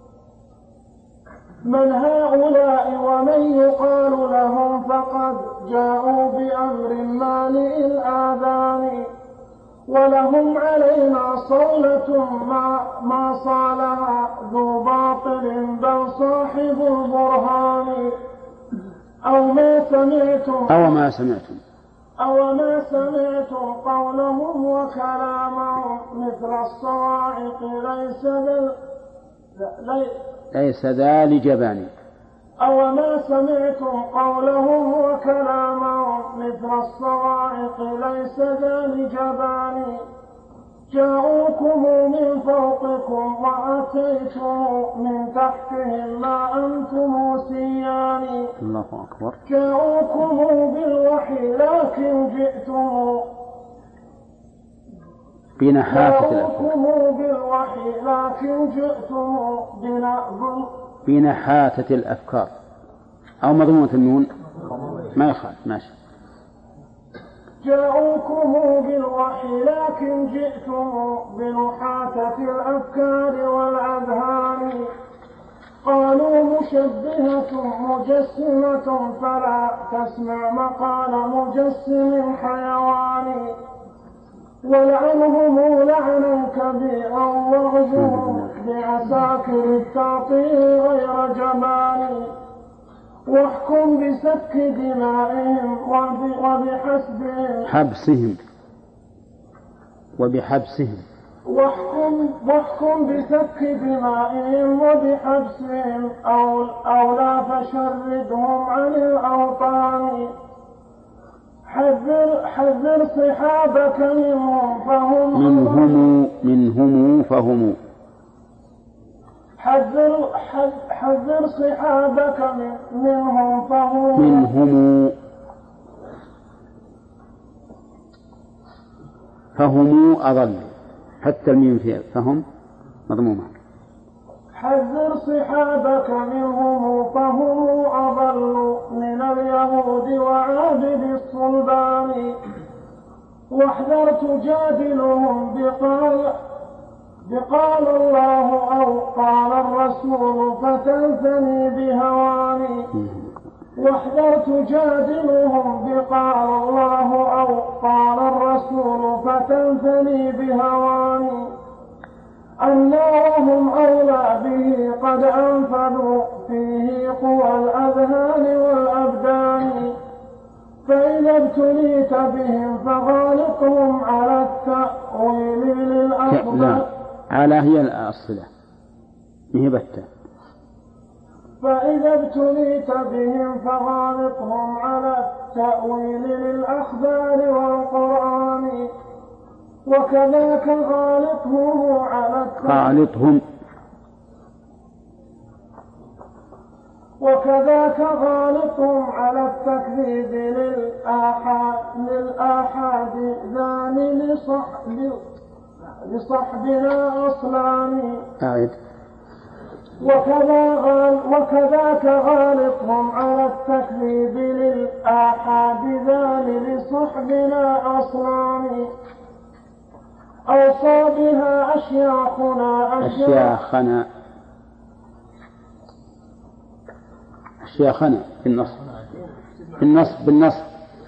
من هؤلاء ومن يقال لهم فقد جاءوا بأمر مالئ الآذان. ولهم علينا صولة ما, ما صالها ذو باطل بل صاحب البرهان. أو ما سمعتم أو ما سمعتم أو ما سمعتم قولهم وكلامهم مثل الصواعق ليس ذا لي ليس ذا لجبان. أو ما سمعتم قولهم وكلامهم مثل الصواعق ليس ذا لجبان. جاءوكم من فوقكم وأتيتم من تحتهم ما أنتم سيان. الله أكبر. جاءوكم بالوحي لكن جئتم بنحافة الأفكار. جاءوكم بالوحي لكن جئتم بنأبل بنحاتة الأفكار أو مضمونة النون ما يخالف ماشي. جاءوكم بالوحي لكن جئتم بنحاتة الأفكار والأذهان. قالوا مشبهة مجسمة فلا تسمع مقال مجسم حيوان. ولعنهم لعنا كبيرا وغزوهم بعساكر التعطيل غير جبان. واحكم بسفك دمائهم وبحسبهم حبسهم وبحبسهم واحكم, واحكم بسفك دمائهم وبحبسهم أو, أو لا فشردهم عن الأوطان. حذر, حذر صحابك منهم فهم منهم منهم فهم حذر, حذر صحابك منهم فهم منهم فهم أضل حتى الميم فيها فهم مضمومة. حذر صحابك منهم فهم أضل من اليهود وعابد الصلبان. واحذر تجادلهم بقال بقال الله أو قال الرسول فتنثني بهواني. واحذر تجادلهم بقال الله أو قال الرسول فتنثني بهواني. أنهم أولى به قد أنفذوا فيه قوى الأذهان والأبدان. فإذا ابتليت بهم فغالقهم على التأويل للأفضل. على هي الأصلة هي بتة. فإذا ابتليت بهم فغالقهم على التأويل للأخبار والقرآن. وكذاك غالطهم على غالطهم وكذاك غالطهم على التكذيب للآحاد للآحاد ذان لصحب لصحبنا أصلان. أعد. وكذا غال وكذاك غالطهم على التكذيب للآحاد ذان لصحبنا أصلان. أوصى بها أشياخنا أشياخنا أشياخنا في النصب في النصب بالنصب.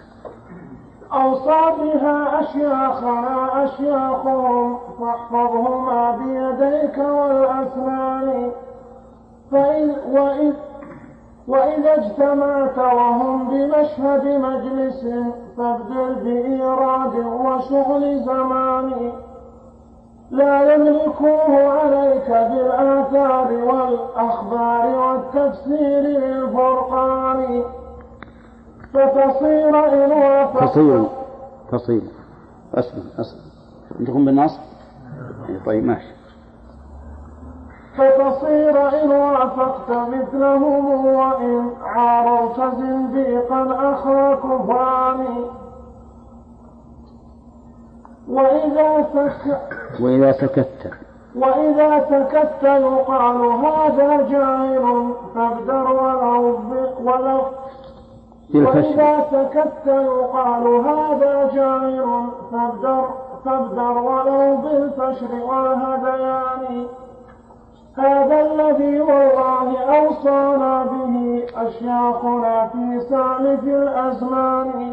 أوصى بها أشياخنا أشياخهم فاحفظهما بيديك والأسنان. فإن وإذ وإذا اجتمعت وهم بمشهد مجلس فابدل بإيراد وشغل زمان لا يملكوه عليك بالآثار والأخبار والتفسير للفرقان فتصير إن وافقت تصير تصير أسلم أسلم عندكم بالنص طيب ماشي فتصير إن وافقت مثلهم وإن عارضت زنديقا أخا كفران وإذا سكت وإذا سكت وإذا سكت يقال هذا جاهل فابدر ولو ولو وإذا سكت يقال هذا جاهل فابدر فابدر ولو بالفشر والهذيان هذا الذي والله أوصانا به أشياخنا في سالف الأزمان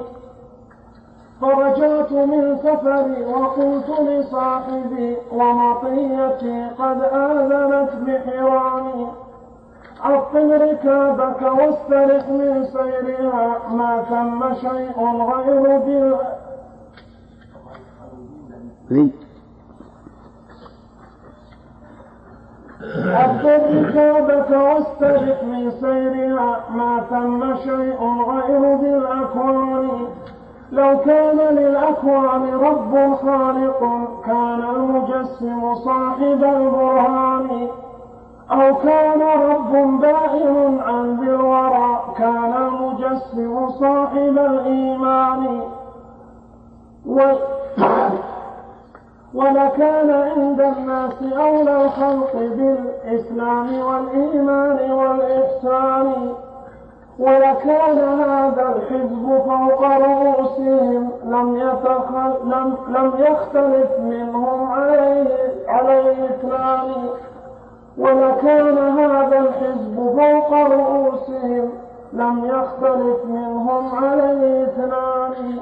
فرجعت من سفري وقلت لصاحبي ومطيتي قد آذنت بحرامي عطل ركابك واسترح من سيرها ما ثم شيء غير بال عطل ركابك واسترح من سيرها ما ثم شيء غير بالأكوان لو كان للأكوان رب خالق كان المجسم صاحب البرهان أو كان رب بائن عن ذي الورى كان المجسم صاحب الإيمان و... ولكان عند الناس أولى الخلق بالإسلام والإيمان والإحسان ولكان هذا الحزب فوق رؤوسهم لم, يتخل... لم... لم يختلف منهم عليه عليه اثنان ولكان هذا الحزب فوق رؤوسهم لم يختلف منهم عليه اثنان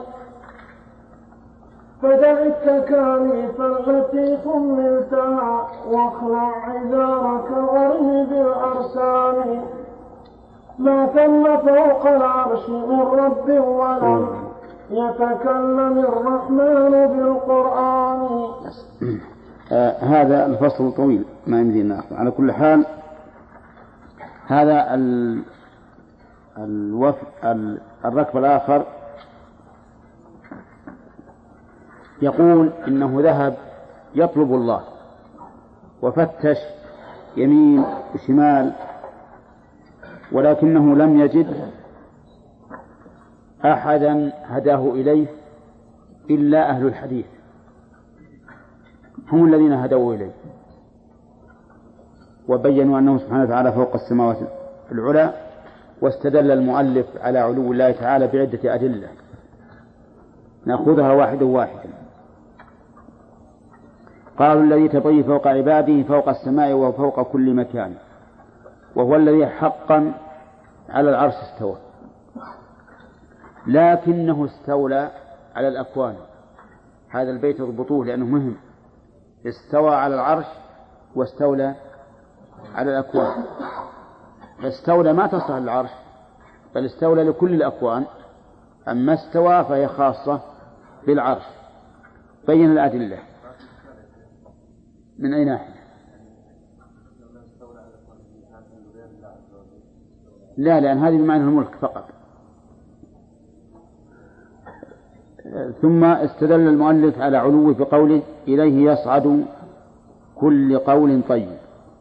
فدع التكاليف التي حملتها واخلع عذارك وارمي بالأرسال ما ثم فوق العرش من رب ولم يتكلم الرحمن بالقرآن. آه هذا الفصل طويل ما يمدينا ناخذ. على كل حال هذا ال... الوف... ال... الركب الآخر يقول إنه ذهب يطلب الله وفتش يمين وشمال ولكنه لم يجد أحدا هداه إليه إلا أهل الحديث هم الذين هدوا إليه وبينوا أنه سبحانه وتعالى فوق السماوات العلى واستدل المؤلف على علو الله تعالى بعدة أدلة نأخذها واحدا واحدا. قالوا الذي تطيب فوق عباده فوق السماء وفوق كل مكان وهو الذي حقا على العرش استوى لكنه استولى على الأكوان. هذا البيت اضبطوه لأنه مهم. استوى على العرش واستولى على الأكوان. استولى ما تصلح للعرش بل استولى لكل الأكوان أما استوى فهي خاصة بالعرش. بين الأدلة من أي ناحية؟ لا لأن هذه بمعنى الملك فقط. ثم استدل المؤلف على علوه بقوله إليه يصعد كل قول طيب.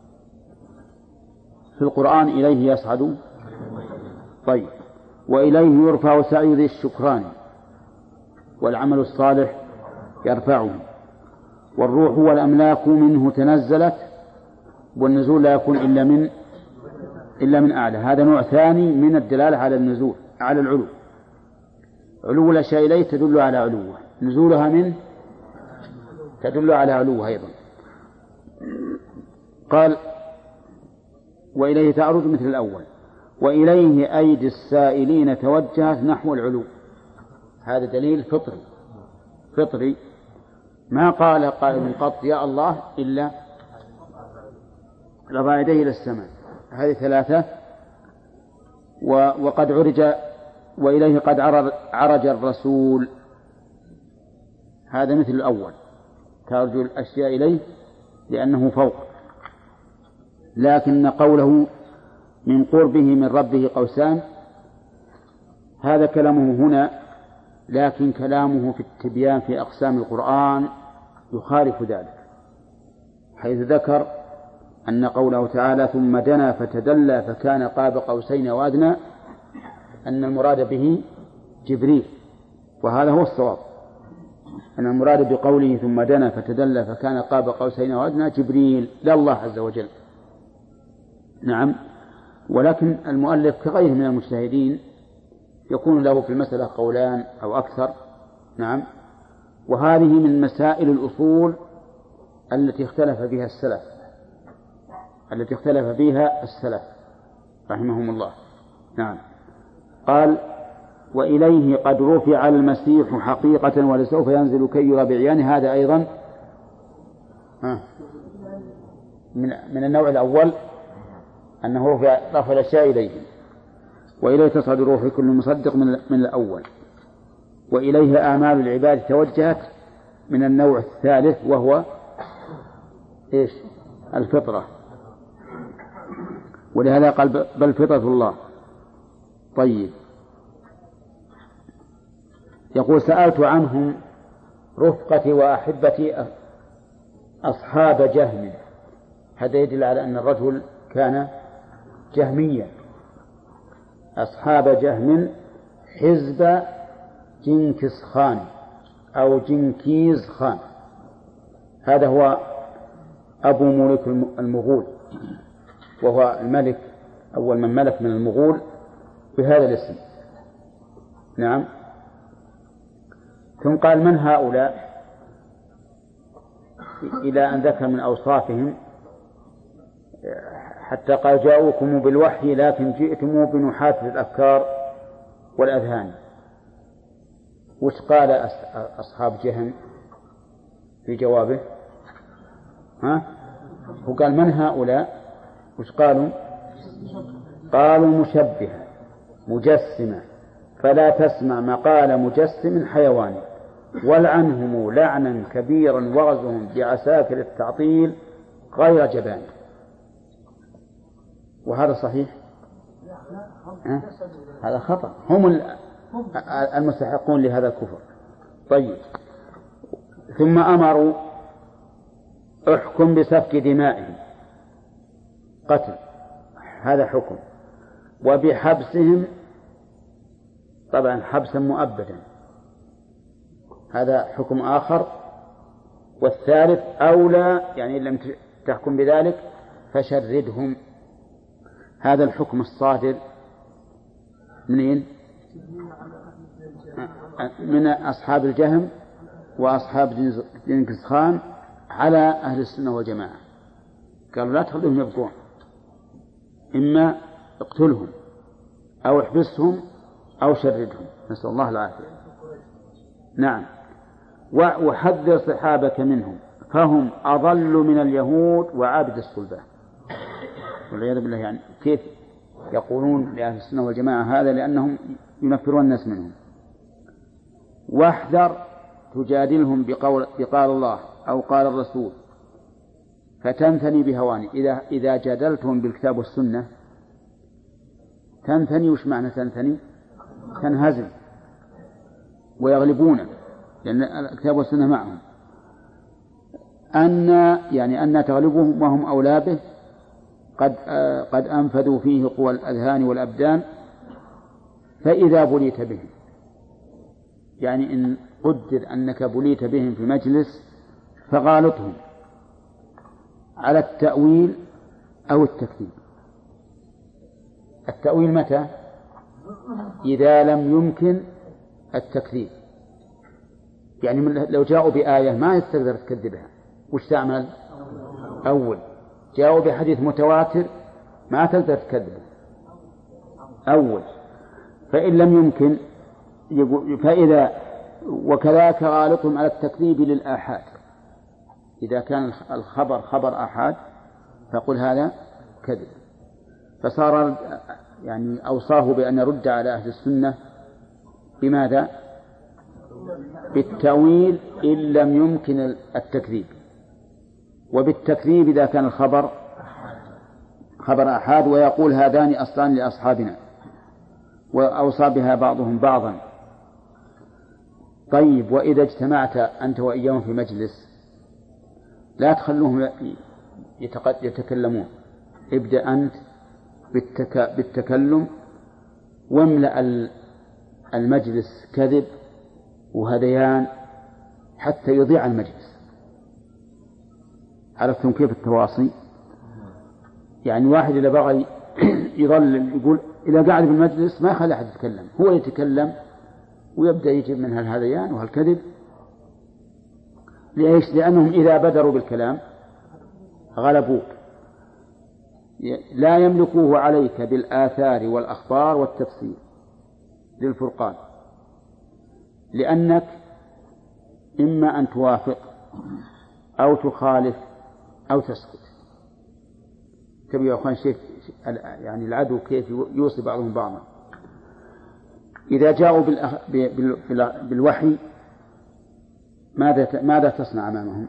في القرآن إليه يصعد طيب وإليه يرفع سعي ذي الشكران والعمل الصالح يرفعه والروح والأملاك منه تنزلت والنزول لا يكون إلا من إلا من أعلى. هذا نوع ثاني من الدلالة على النزول على العلو. علو الأشياء إليه تدل على علوه نزولها منه تدل على علوه أيضا. قال وإليه تعرض مثل الأول وإليه أيدي السائلين توجهت نحو العلو. هذا دليل فطري فطري ما قال قائل قط يا الله إلا رفع يديه إلى السماء هذه ثلاثة. وقد عرج وإليه قد عرج الرسول، هذا مثل الأول، ترجو الأشياء إليه لأنه فوق. لكن قوله من قربه من ربه قوسان هذا كلامه هنا، لكن كلامه في التبيان في أقسام القرآن يخالف ذلك، حيث ذكر أن قوله تعالى ثم دنا فتدلى فكان قاب قوسين أو أدنى أن المراد به جبريل، وهذا هو الصواب، أن المراد بقوله ثم دنا فتدلى فكان قاب قوسين أو أدنى جبريل لا الله عز وجل. نعم. ولكن المؤلف كغيره من المجتهدين يكون له في المسألة قولان أو أكثر. نعم. وهذه من مسائل الأصول التي اختلف فيها السلف التي اختلف فيها السلف رحمهم الله. نعم. قال وإليه قد رفع المسيح حقيقة ولسوف ينزل كي يرى بعيانه، هذا أيضا من النوع الأول أنه رفع, رفع الأشياء إليه. وإليه تصعد الروح كل مصدق من, من الأول. وإليه أعمال العباد توجهت من النوع الثالث وهو إيش؟ الفطرة، ولهذا قال بل فطرة الله. طيب، يقول سألت عنهم رفقتي وأحبتي أصحاب جهم، هذا يدل على أن الرجل كان جهميا، أصحاب جهم حزب جنكس خان أو جنكيز خان، هذا هو أبو ملك المغول، وهو الملك أول من ملك من المغول بهذا الاسم. نعم. ثم قال من هؤلاء إلى أن ذكر من أوصافهم حتى قال جاءوكم بالوحي لكن جئتم بنحاة الأفكار والأذهان. وش قال أصحاب جهم في جوابه؟ ها؟ هو قال من هؤلاء؟ وش قالوا؟ قالوا مشبهة مجسمة فلا تسمع مقال مجسم حيواني والعنهم لعنا كبيرا وغزهم بعساكر التعطيل غير جبان. وهذا صحيح؟ أه؟ هذا خطأ، هم المستحقون لهذا الكفر. طيب، ثم أمروا احكم بسفك دمائهم، قتل، هذا حكم، وبحبسهم، طبعا حبسا مؤبدا، هذا حكم آخر. والثالث أولى، يعني إن لم تحكم بذلك فشردهم، هذا الحكم الصادر منين؟ من أصحاب الجهم وأصحاب جنكس خان على أهل السنة والجماعة، قالوا لا تخلوهم يبقون، إما اقتلهم أو احبسهم أو شردهم، نسأل الله العافية. نعم. وحذر صحابك منهم فهم أضل من اليهود وعابد الصلبان، والعياذ بالله. يعني كيف يقولون لأهل السنة والجماعة هذا؟ لأنهم ينفرون الناس منهم. واحذر تجادلهم بقول بقال الله أو قال الرسول فتنثني بهواني. إذا إذا جادلتهم بالكتاب والسنة تنثني، وش معنى تنثني؟ تنهزم ويغلبون، لأن الكتاب والسنة معهم. أن يعني أن تغلبهم وهم أولى به، قد قد أنفذوا فيه قوى الأذهان والأبدان، فإذا بليت بهم، يعني إن قدر أنك بليت بهم في مجلس فغالطهم على التأويل أو التكذيب. التأويل متى؟ إذا لم يمكن التكذيب، يعني لو جاءوا بآية ما تقدر تكذبها، وش تعمل؟ أول. جاءوا بحديث متواتر ما تقدر تكذبه، أول. فإن لم يمكن فإذا وكذلك غالطهم على التكذيب للآحاد، إذا كان الخبر خبر آحاد فقل هذا كذب. فصار يعني أوصاه بأن يرد على أهل السنة بماذا؟ بالتأويل إن لم يمكن التكذيب، وبالتكذيب إذا كان الخبر خبر أحاد، ويقول هذان أصلان لأصحابنا، وأوصى بها بعضهم بعضا. طيب، وإذا اجتمعت أنت وإياهم في مجلس لا تخلوهم يتكلمون، ابدأ أنت بالتكلم واملأ المجلس كذب وهذيان حتى يضيع المجلس. عرفتم كيف التواصي؟ يعني واحد إذا بغى يظل يقول إذا قاعد بالمجلس ما يخلي أحد يتكلم، هو يتكلم ويبدأ يجيب منها الهذيان وهالكذب. ليش؟ لأنهم إذا بدروا بالكلام غلبوك، لا يملكوه عليك بالآثار والأخبار والتفسير للفرقان، لأنك إما أن توافق أو تخالف أو تسكت. تبي يا أخوان شيء يعني العدو كيف يوصي بعضهم بعضا. إذا جاءوا بالوحي ماذا ماذا تصنع أمامهم؟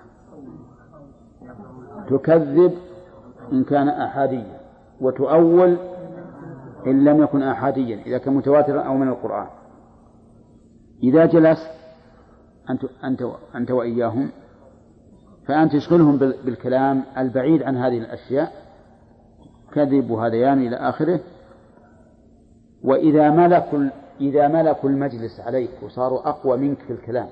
تكذب إن كان أحاديا، وتؤول إن لم يكن أحاديا، إذا كان متواترا أو من القرآن. إذا جلست أنت أنت أنت وإياهم فأنت تشغلهم بالكلام البعيد عن هذه الأشياء، كذب وهذيان إلى آخره. وإذا ملكوا إذا ملكوا المجلس عليك وصاروا أقوى منك في الكلام،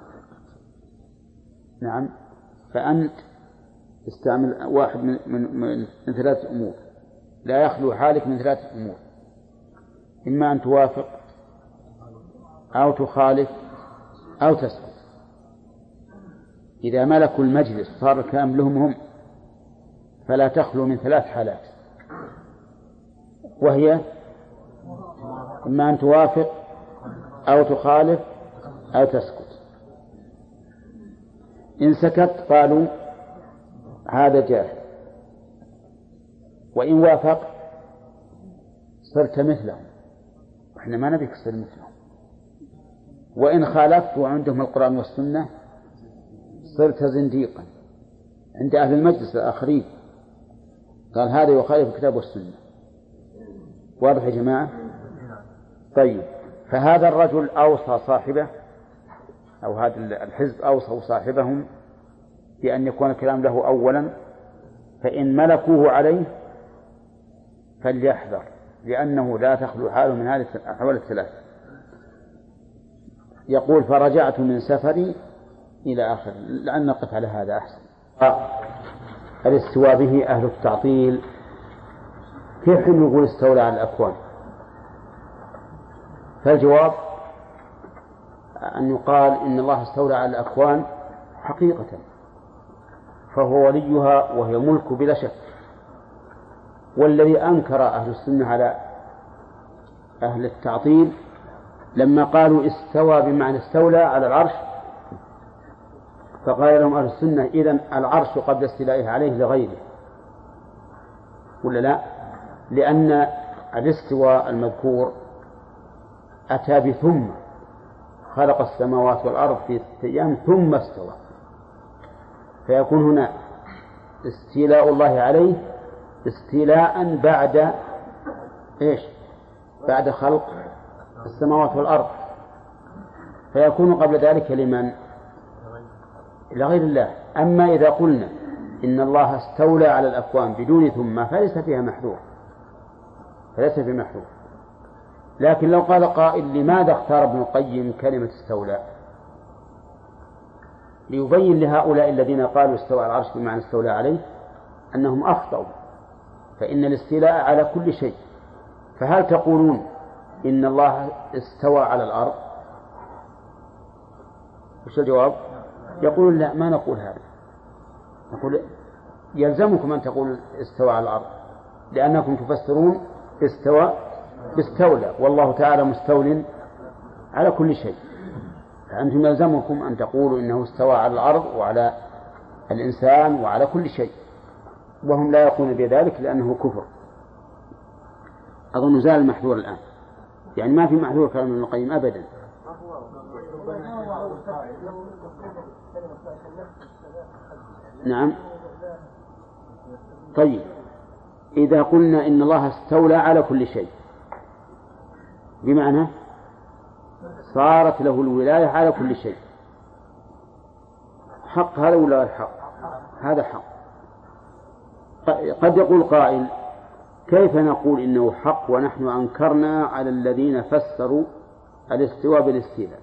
نعم، فأنت استعمل واحد من, من, من ثلاثة أمور، لا يخلو حالك من ثلاثة أمور: إما أن توافق أو تخالف أو تسكت. إذا ملكوا المجلس صار الكلام لهم هم، فلا تخلو من ثلاث حالات، وهي إما أن توافق أو تخالف أو تسكت. إن سكت قالوا هذا جاهل، وإن وافق صرت مثلهم، وإحنا ما نبيك تصير مثلهم. وإن خالفت وعندهم القرآن والسنة صرت زنديقا عند أهل المجلس الآخرين. قال هذا يخالف الكتاب والسنة. واضح يا جماعة؟ طيب، فهذا الرجل أوصى صاحبه، أو هذا الحزب أوصوا صاحبهم بأن يكون الكلام له أولا، فإن ملكوه عليه فليحذر، لأنه لا تخلو حاله من هذه الأحوال الثلاثة. يقول فرجعت من سفري إلى آخر. لأن نقف على هذا أحسن. الاستواء به أهل التعطيل كيف يقول استولى على الأكوان؟ فالجواب أن يقال إن الله استولى على الأكوان حقيقة، فهو وليها وهي ملك بلا شك. والذي أنكر أهل السنة على أهل التعطيل لما قالوا استوى بمعنى استولى على العرش، فقال لهم أهل السنة إذن العرش قبل استيلائه عليه لغيره، ولا لا؟ لأن الاستواء المذكور أتى بثم، خلق السماوات والأرض في ستة أيام ثم استوى، فيكون هنا استيلاء الله عليه استيلاء بعد إيش؟ بعد خلق السماوات والأرض، فيكون قبل ذلك لمن؟ لغير الله. أما إذا قلنا إن الله استولى على الأكوان بدون ثم فليس فيها محذور، فليس في محذور. لكن لو قال قائل لماذا اختار ابن القيم كلمة استولى؟ ليبين لهؤلاء الذين قالوا استوى على العرش بمعنى استولى عليه أنهم أخطأوا، فإن الاستيلاء على كل شيء. فهل تقولون إن الله استوى على الأرض؟ وش الجواب؟ يقولون لا، ما نقول هذا. نقول يلزمكم أن تقول استوى على الأرض، لأنكم تفسرون استوى باستولى، والله تعالى مستول على كل شيء، فأنتم يلزمكم أن تقولوا إنه استوى على الأرض وعلى الإنسان وعلى كل شيء، وهم لا يقولون بذلك لأنه كفر. أظن زال المحذور الآن، يعني ما في محذور كلام ابن القيم أبدا. نعم. طيب إذا قلنا إن الله استولى على كل شيء بمعنى صارت له الولاية على كل شيء، حق هذا ولا الحق؟ هذا حق. قد يقول قائل كيف نقول إنه حق ونحن أنكرنا على الذين فسروا الاستواء بالاستيلاء؟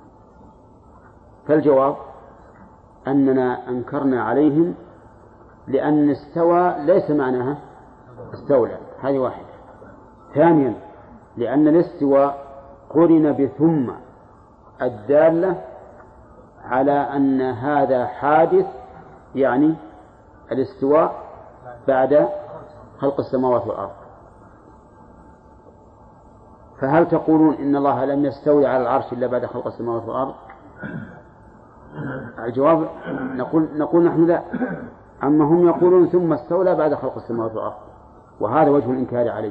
فالجواب أننا أنكرنا عليهم لأن استوى ليس معناها استولى، هذه واحدة. ثانيا لأن الاستواء قرن بثم الدالة على أن هذا حادث، يعني الاستواء بعد خلق السماوات والأرض. فهل تقولون إن الله لم يستوي على العرش إلا بعد خلق السماوات والأرض؟ الجواب نقول, نقول نحن لا، أما هم يقولون ثم استولى بعد خلق السماوات والأرض، وهذا وجه الإنكار عليه.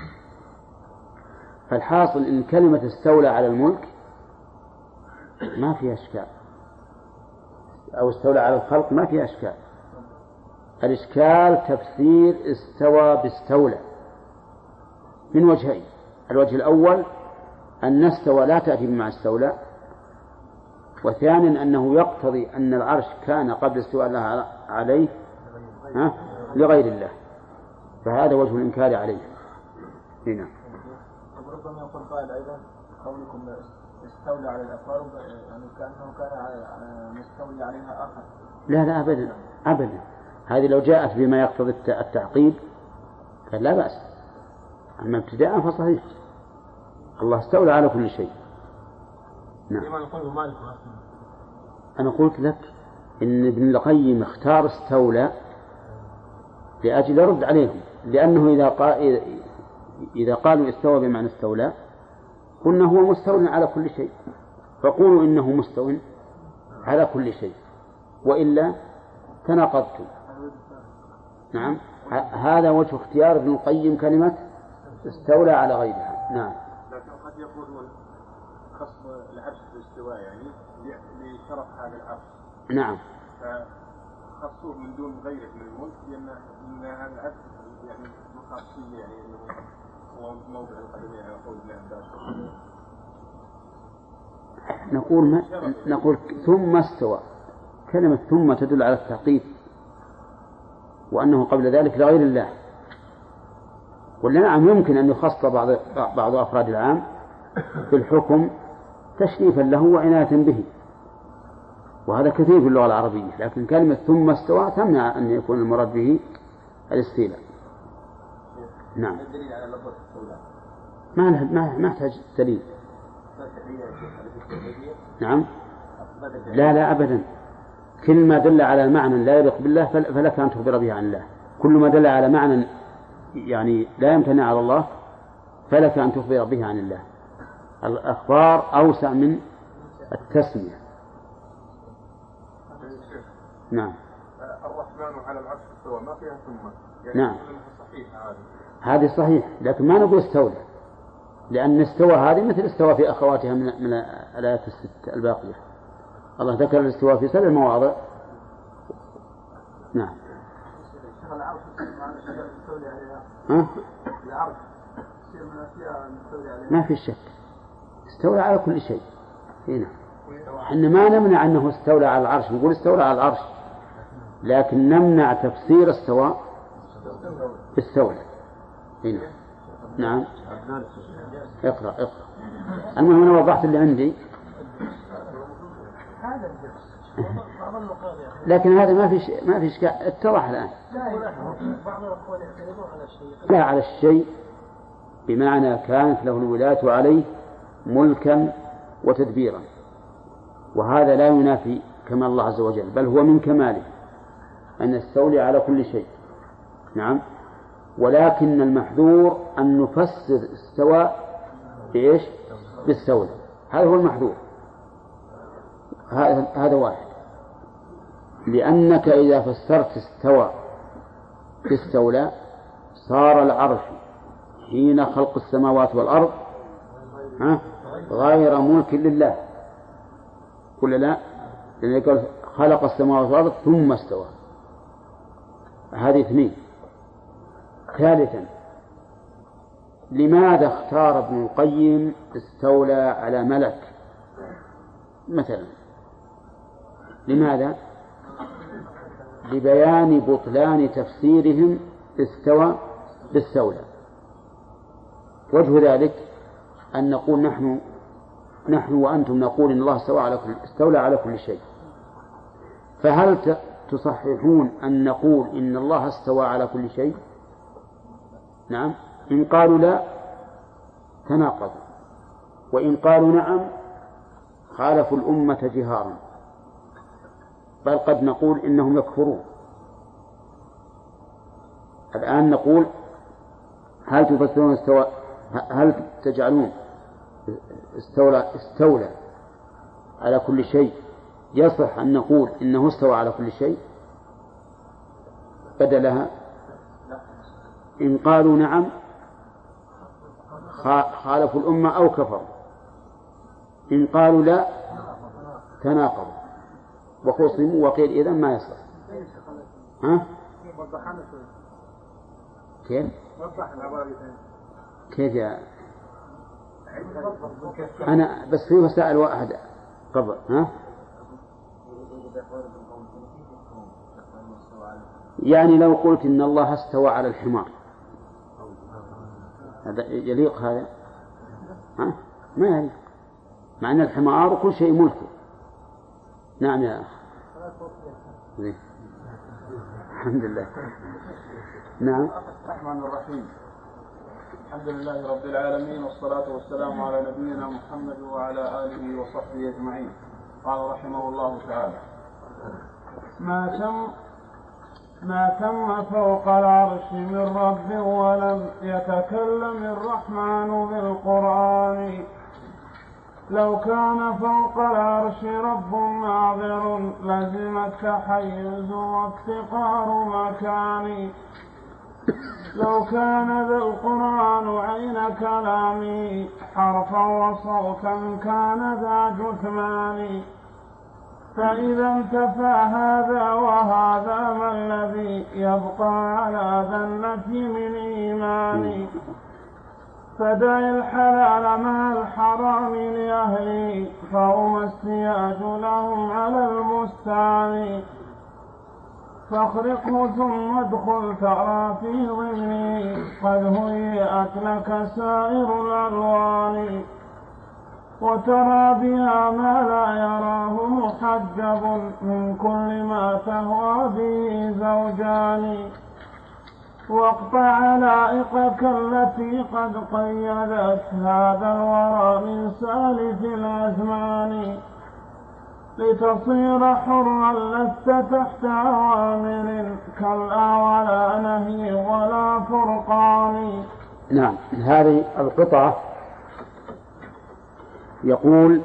فالحاصل إن كلمة استولى على الملك ما فيها إشكال، أو استولى على الخلق ما فيها إشكال. الإشكال تفسير استوى باستولى من وجهين. الوجه الأول أن استوى لا تأتي بمعنى استولى، وثانيا أنه يقتضي أن العرش كان قبل استواء الله عليه ها لغير الله، فهذا وجه الإنكار عليه. هنا ربما يقول قائل أيضا قولكم استولى على الأقارب يعني كأنه كان مستولي عليها آخر. لا لا أبدا أبدا، هذه لو جاءت بما يقتضي التعقيب فلا بأس، أما ابتداء فصحيح الله استولى على كل شيء. نعم. أنا قلت لك إن ابن القيم اختار استولى لأجل يرد عليهم، لأنه إذا قال إذا قالوا استوى بمعنى استولى قلنا هو مستول على كل شيء، فقولوا إنه مستول على كل شيء، وإلا تناقضتم. نعم، هذا وجه اختيار ابن القيم كلمة استولى على غيرها. نعم. لكن قد يقولون خص العرش بالاستواء يعني لشرف هذا العرش. نعم. فخصوه من دون غيره من الملك لأن إن هذا العرش يعني مخاصية، يعني إنه هو موضع القدمين على قول ابن عباس. نقول ما نقول ثم استوى، كلمة ثم تدل على التعقيب، وأنه قبل ذلك لغير الله. ولا نعم يمكن أن يخص بعض بعض أفراد العام في الحكم تشريفا له وعناية به، وهذا كثير في اللغة العربية، لكن كلمة ثم استوى تمنع أن يكون المراد به الاستيلاء. نعم. الدليل على لفظ الاستولاء ما ما ما يحتاج دليل. نعم. لا لا أبدا، كل ما دل على معنى لا يليق بالله فلك أن تخبر به عن الله، كل ما دل على معنى يعني لا يمتنع على الله فلك أن تخبر به عن الله. الأخبار أوسع من التسمية. نعم. الرحمن على العرش استوى ما فيها ثم يعني. نعم. صحيح هذه. هذه صحيح، لكن ما نقول استولى، لأن استوى هذه مثل استوى في أخواتها من من الآيات الست الباقية. الله ذكر الاستواء في سبع مواضع. نعم. ها؟ ما في شك استولى على كل شيء. هنا احنا ما نمنع أنه استولى على العرش، نقول استولى على العرش، لكن نمنع تفسير استوى استولى. هنا نعم. اقرأ اقرأ. المهم أنا وضحت اللي عندي، لكن هذا ما في ما في إشكال، اتضح الآن. لا على الشيء بمعنى كانت له الولاية عليه ملكا وتدبيرا، وهذا لا ينافي كمال الله عز وجل، بل هو من كماله أن يستولي على كل شيء. نعم. ولكن المحذور أن نفسر استوى بإيش؟ بالستولى، هذا هو المحذور. هذا هذا واحد، لأنك إذا فسرت استوى باستولى صار العرش حين خلق السماوات والأرض ها غير ملك لله ولا لا؟ لأنه يقول خلق السماوات والأرض ثم استوى. هذه اثنين. ثالثا لماذا اختار ابن القيم استولى على ملك مثلا؟ لماذا؟ لبيان بطلان تفسيرهم استوى باستولى. وجه ذلك أن نقول نحن نحن وأنتم نقول إن الله استوى على كل استولى على كل شيء، فهل تصححون أن نقول إن الله استوى على كل شيء؟ نعم. إن قالوا لا تناقضوا، وإن قالوا نعم خالفوا الأمة جهارا، بل قد نقول إنهم يكفرون. الآن نقول هل تفسرون استوى، هل تجعلون استولى استولى على كل شيء يصح أن نقول إنه استوى على كل شيء بدلها؟ إن قالوا نعم خالفوا الأمة أو كفروا، إن قالوا لا تناقضوا وخصموا وقيل إذن ما يصح. ها؟ كيف؟ كيف يا أنا بس في مسائل واحد قبل. ها؟ يعني لو قلت إن الله استوى على الحمار هذا يليق هذا؟ ها؟ ما يليق، مع أن الحمار وكل شيء ملكه. نعم يا أخي. الحمد لله. نعم. الرحمن الرحيم. الحمد لله رب العالمين، والصلاة والسلام على نبينا محمد وعلى آله وصحبه أجمعين. قال رحمه الله تعالى: ما تم ما تم فوق العرش من رب ولم يتكلم الرحمن بالقرآن. لو كان فوق العرش رب ناظر لزم التحيز وافتقار مكان. لو كان ذا القرآن عين كلامي حرفا وصوتا كان ذا جثمان. فإذا انتفى هذا وهذا ما الذي يبقى على ذا النفي من إيمان. فدع الحلال مع الحرام لأهلي فهم السياج لهم على البستان. فاخرقه ثم ادخل ترى في ضمني قد هيئت لك سائر الألوان. وترى بها ما لا يراه محجب من كل ما تهوى به زوجان. واقطع علائقك التي قد قيدت هذا الورى من سالف الأزمان. لتصير حرا لست تحت أوامر كلا ولا نهي ولا فرقان. نعم. هذه القطعة يقول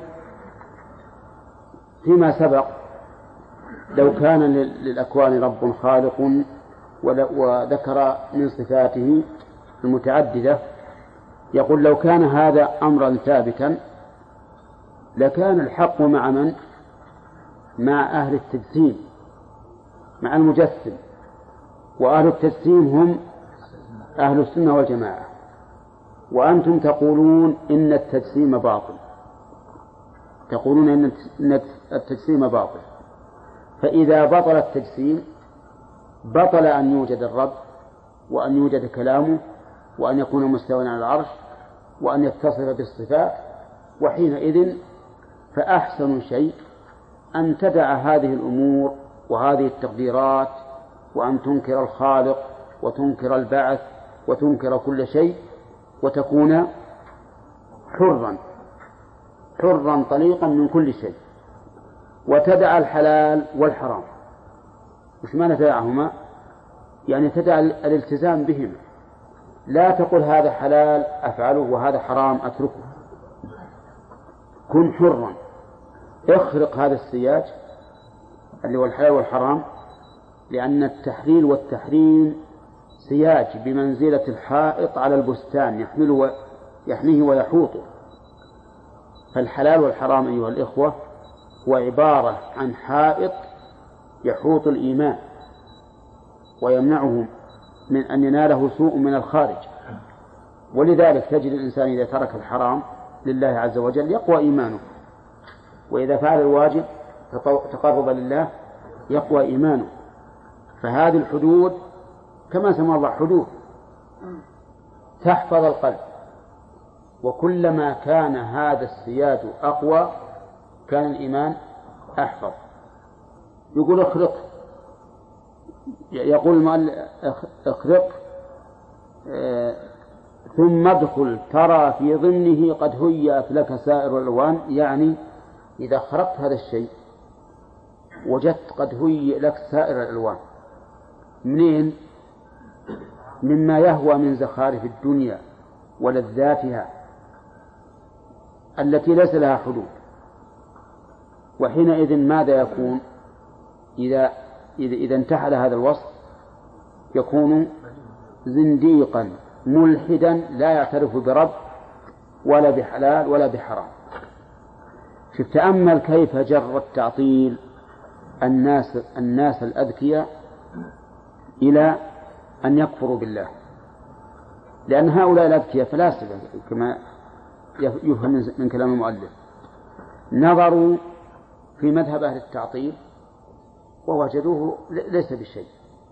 فيما سبق لو كان للأكوان رب خالق وذكر من صفاته المتعددة، يقول لو كان هذا أمرا ثابتا لكان الحق مع من؟ مع أهل التجسيم، مع المجسم. وأهل التجسيم هم أهل السنة والجماعة، وأنتم تقولون إن التجسيم باطل، تقولون إن التجسيم باطل. فإذا بطل التجسيم بطل أن يوجد الرب، وأن يوجد كلامه، وأن يكون مستوى على العرش، وأن يتصف بالصفات. وحينئذ فأحسن شيء أن تدع هذه الأمور وهذه التقديرات، وأن تنكر الخالق وتنكر البعث وتنكر كل شيء، وتكون حرا حرا طليقا من كل شيء، وتدع الحلال والحرام. وش معنى تدعهما؟ يعني تدع الالتزام بهما، لا تقل هذا حلال أفعله وهذا حرام أتركه. كن حرا، اخرق هذا السياج اللي هو الحلال والحرام، لأن التحليل والتحريم السياج بمنزلة الحائط على البستان يحمله يحميه ويحوطه. فالحلال والحرام أيها الإخوة هو عبارة عن حائط يحوط الإيمان ويمنعه من أن يناله سوء من الخارج. ولذلك تجد الإنسان إذا ترك الحرام لله عز وجل يقوى إيمانه، وإذا فعل الواجب تقربا لله يقوى إيمانه. فهذه الحدود كما سمى الله حدود تحفظ القلب، وكلما كان هذا السياج أقوى كان الإيمان أحفظ. يقول اخرق، يقول المؤلف اخرق اه ثم ادخل ترى في ضمنه قد هيأت لك سائر الألوان. يعني إذا خرقت هذا الشيء وجدت قد هيئ لك سائر الألوان. منين؟ مما يهوى من زخارف الدنيا ولذاتها التي ليس لها حدود. وحينئذ ماذا يكون؟ إذا إذا انتحل هذا الوصف يكون زنديقا ملحدا لا يعترف برب ولا بحلال ولا بحرام. شوف تأمل كيف جر التعطيل الناس الناس الأذكياء إلى أن يكفروا بالله، لأن هؤلاء الأذكياء فلاسفة كما يفهم من كلام المؤلف، نظروا في مذهب أهل التعطيل ووجدوه ليس بشيء،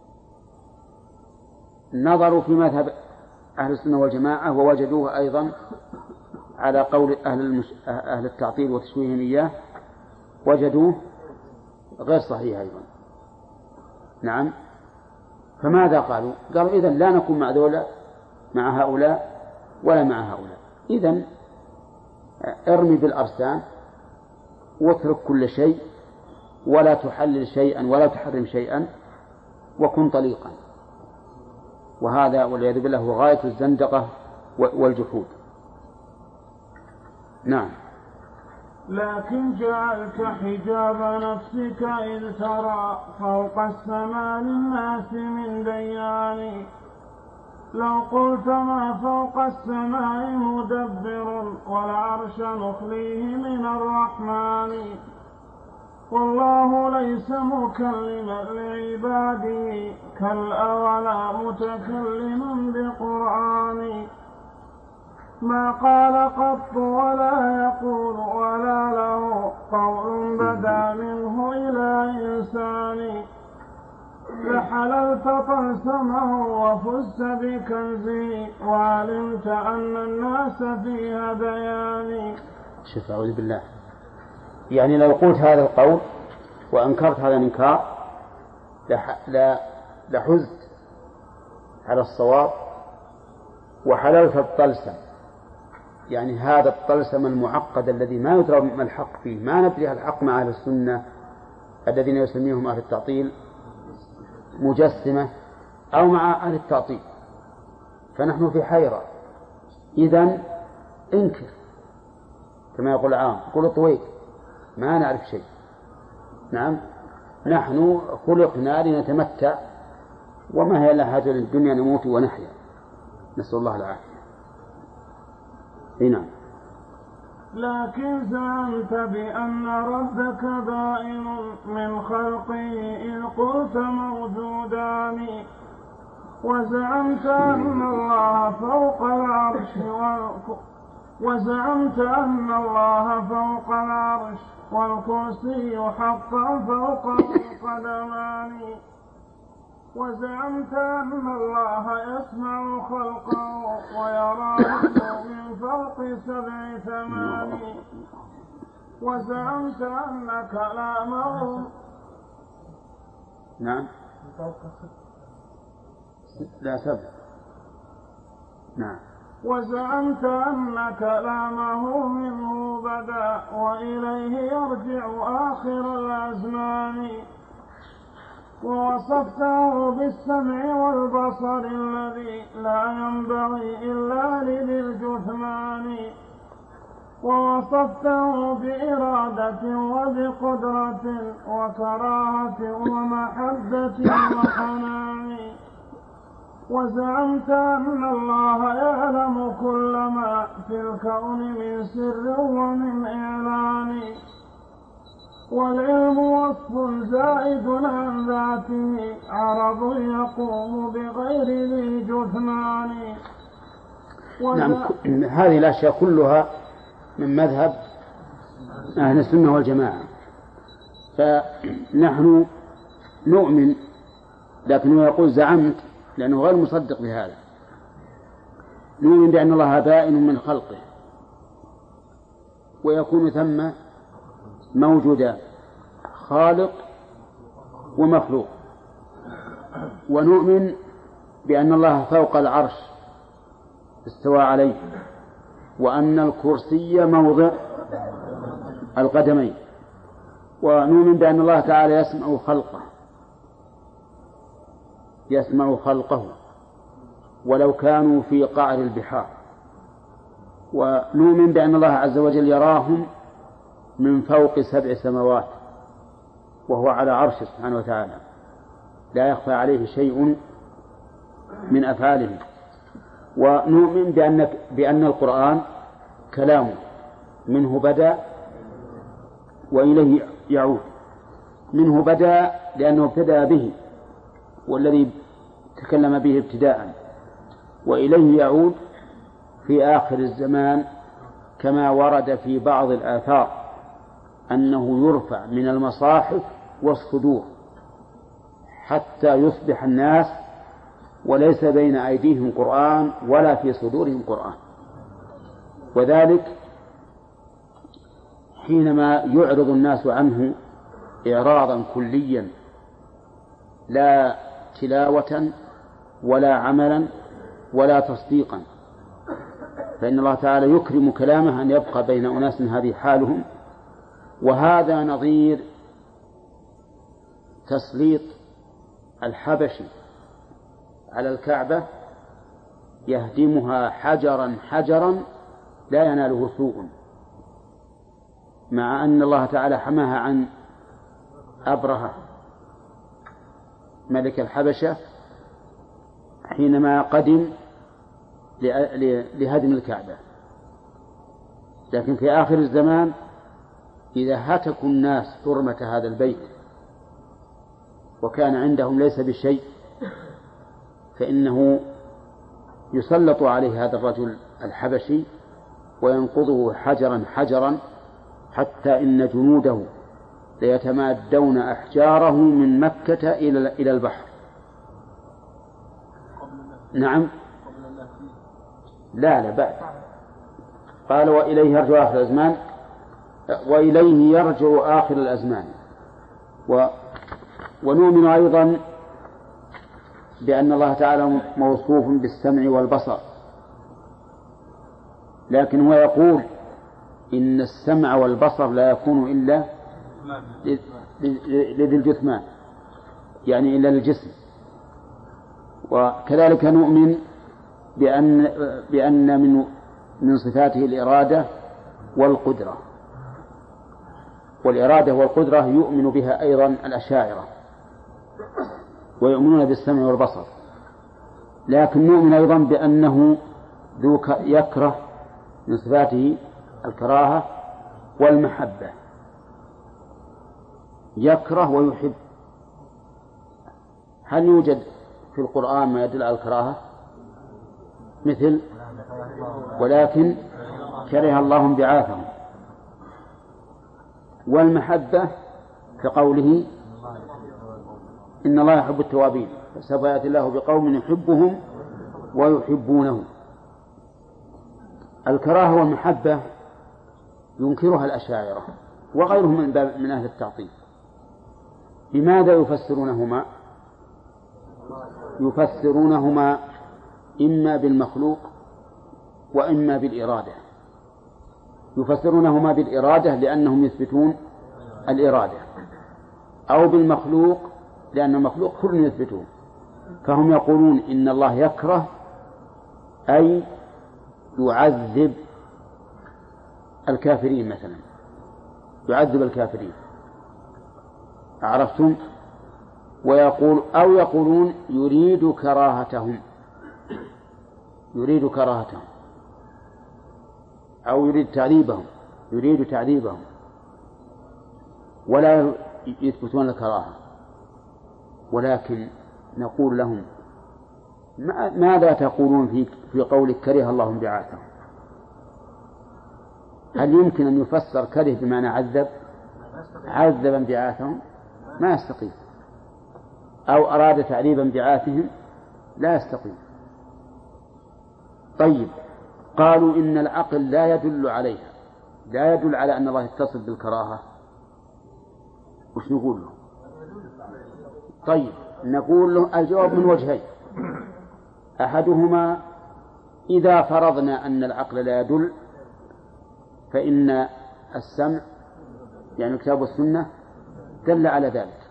نظروا في مذهب أهل السنة والجماعة ووجدوه أيضا على قول أهل, المش... أهل التعطيل وتشويههم إياه وجدوه غير صحيح أيضا. نعم. فماذا قالوا؟ قالوا إذن لا نكون مع ذولا مع هؤلاء ولا مع هؤلاء. إذن ارمي بالأرسام واترك كل شيء ولا تحلل شيئا ولا تحرم شيئا وكن طليقا. وهذا والعياذ بالله هو غاية الزندقة والجحود. نعم. لكن جعلت حجاب نفسك إذ ترى فوق السماء للناس من ديان. لو قلت ما فوق السماء مدبر والعرش نخليه من الرحمن. والله ليس مكلما لعباده كالأولى متكلما بقرآن. ما قال قط ولا يقول ولا له قول بدا منه إلى إنسان. لحللت طلسمه وفزت بكنزه وعلمت أن الناس في هذيان. شوف أعوذ بالله، يعني لو قلت هذا القول وأنكرت هذا الإنكار لحزت على الصواب وحللت الطلسم، يعني هذا الطلسم المعقد الذي ما يدرى ما الحق فيه، ما ندري الحق مع أهل السنة الذين يسميهم أهل التعطيل مجسمة أو مع أهل التعطيل، فنحن في حيرة. إذن انكر كما يقول العام، قل طويق ما نعرف شيء. نعم، نحن خلقنا لنتمتع وما هي إلا حاجة للدنيا نموت ونحيا، نسأل الله العافية. نعم. لكن زعمت بأن ربك بائن من خلقه إذ قلت موجودان. وزعمت أن الله فوق العرش وزعمت أن الله فوق العرش والكرسي حقا فوق القدمان. وزعمت أن الله يسمع خلقه ويراه من فوق سبع ثمان. وزعمت أن كلامه نعم لا سبع نعم. وزعمت أن كلامه منه بدا وإليه يرجع آخر الأزمان. ووصفته بالسمع والبصر الذي لا ينبغي إلا لذي الجثمان. ووصفته بإرادة وبقدرة وكراهة ومحبة وحنان. وزعمت أن الله يعلم كل ما في الكون من سر ومن إعلان، والعلم وصف زائد عن ذاته، عرض يقوم بغير ذي جثمان. نعم، هذه الأشياء كلها من مذهب أهل السنة والجماعة، فنحن نؤمن، لكنه يقول زعمت لأنه غير مصدق بهذا. نؤمن بأن الله بائن من خلقه ويكون ثم موجودا خالق ومخلوق، ونؤمن بأن الله فوق العرش استوى عليه، وأن الكرسي موضع القدمين، ونؤمن بأن الله تعالى يسمع خلقه يسمع خلقه ولو كانوا في قعر البحار، ونؤمن بأن الله عز وجل يراهم من فوق سبع سماوات وهو على عرشه سبحانه وتعالى، لا يخفى عليه شيء من أفعاله. ونؤمن بأن, بأن القرآن كلامه منه بدأ وإليه يعود. منه بدأ لأنه ابتدأ به والذي تكلم به ابتداء، وإليه يعود في آخر الزمان كما ورد في بعض الآثار أنه يرفع من المصاحف والصدور حتى يصبح الناس وليس بين أيديهم قرآن ولا في صدورهم قرآن، وذلك حينما يعرض الناس عنه إعراضا كليا لا تلاوة ولا عملا ولا تصديقا، فإن الله تعالى يكرم كلامه أن يبقى بين أناس هذه حالهم. وهذا نظير تسليط الحبشي على الكعبة يهدمها حجرا حجرا لا يناله سوء، مع أن الله تعالى حماها عن أبرهة ملك الحبشة حينما قدم لهدم الكعبة. لكن في آخر الزمان إذا هتكوا الناس حرمة هذا البيت وكان عندهم ليس بشيء، فإنه يسلط عليه هذا الرجل الحبشي وينقضه حجرا حجرا حتى إن جنوده ليتمادون أحجاره من مكة إلى البحر. نعم، لا لا بعد قال وإليه يرجع آخر الأزمان، وإليه يرجع آخر الأزمان. و ونؤمن أيضا بأن الله تعالى موصوف بالسمع والبصر، لكن هو يقول إن السمع والبصر لا يكون إلا لذي الجثمان، يعني إلا للجسم. وكذلك نؤمن بأن بأن من من صفاته الإرادة والقدرة، والإرادة والقدرة يؤمن بها أيضا الأشاعرة ويؤمنون بالسمع والبصر. لكن نؤمن أيضا بأنه ذو يكره من صفاته الكراهة والمحبة، يكره ويحب. هل يوجد في القرآن ما يدل على الكراهة؟ مثل ولكن كره الله انبعاثهم، والمحبة كقوله إن الله يحب التوابين، فسوف يأتي الله بقوم يحبهم ويحبونه. الكراهة والمحبة ينكرها الأشاعرة وغيرهم من, من أهل التعطيل. بماذا يفسرونهما؟ يفسرونهما إما بالمخلوق وإما بالإرادة. يفسرونهما بالإرادة لأنهم يثبتون الإرادة، أو بالمخلوق لأن المخلوق كل يثبتون، فهم يقولون إن الله يكره أي يعذب الكافرين مثلا، يعذب الكافرين، عرفتم؟ ويقول أو يقولون يريد كراهتهم يريد كراهتهم أو يريد تعذيبهم يريد تعذيبهم ولا يثبتون الكراهة، ولكن نقول لهم ماذا تقولون في في قول كره الله انبعاثهم؟ هل يمكن أن يفسر كره بمعنى عذب؟ عذب انبعاثهم ما يستقيم، أو أراد تعذيب انبعاثهم لا يستقيم. طيب قالوا إن العقل لا يدل عليها، لا يدل على أن الله يتصف بالكراهة، وش نقول له؟ طيب نقول له الجواب من وجهين، أحدهما إذا فرضنا أن العقل لا يدل فإن السمع يعني الكتاب والسنة دل على ذلك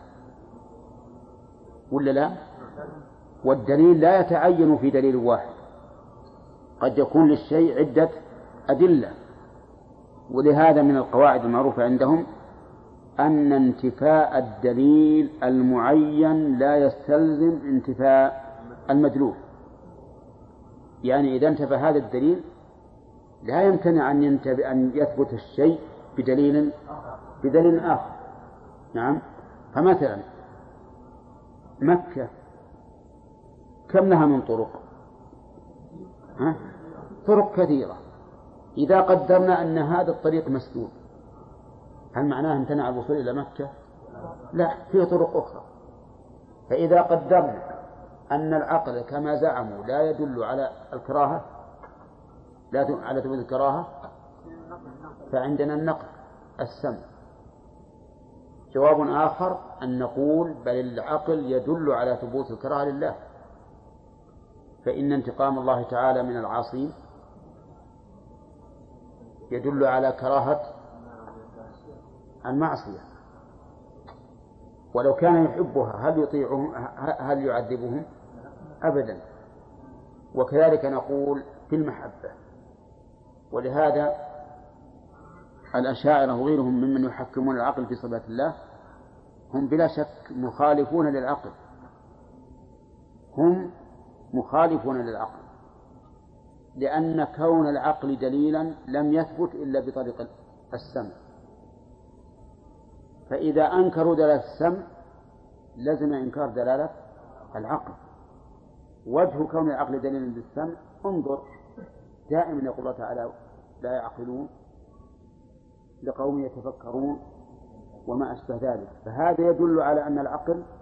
ولا لا؟ والدليل لا يتعين في دليل واحد، قد يكون للشيء عدة أدلة. ولهذا من القواعد المعروفة عندهم أن انتفاء الدليل المعين لا يستلزم انتفاء المدلول. يعني إذا انتفى هذا الدليل لا يمتنع أن ينتفي أن يثبت الشيء بدليل بدليل آخر. نعم. فمثلا مكة كم لها من طرق؟ ها؟ طرق كثيرة. إذا قدرنا أن هذا الطريق مسدود هل معناه امتنع الوصول إلى مكة؟ لا، فيه طرق أخرى. فإذا قدرنا أن العقل كما زعموا لا يدل على الكراهة لا يدل على ثبوت الكراهة، فعندنا النقل السمع. جواب آخر أن نقول بل العقل يدل على ثبوت الكراهة لله، فإن انتقام الله تعالى من العاصين يدل على كراهة المعصية، ولو كان يحبها هل يطيعهم هل يعذبهم؟ أبدا. وكذلك نقول في المحبة. ولهذا الأشاعرة وغيرهم ممن يحكمون العقل في صفات الله هم بلا شك مخالفون للعقل، هم مخالفون للعقل، لأن كون العقل دليلا لم يثبت إلا بطريق السمع. فإذا أنكروا دلالة السمع لازم إنكار دلالة العقل. وجه كون العقل دليلا بالسمع انظر دائما يقول الله تعالى لا يعقلون لقوم يتفكرون وما أشبه ذلك، فهذا يدل على أن العقل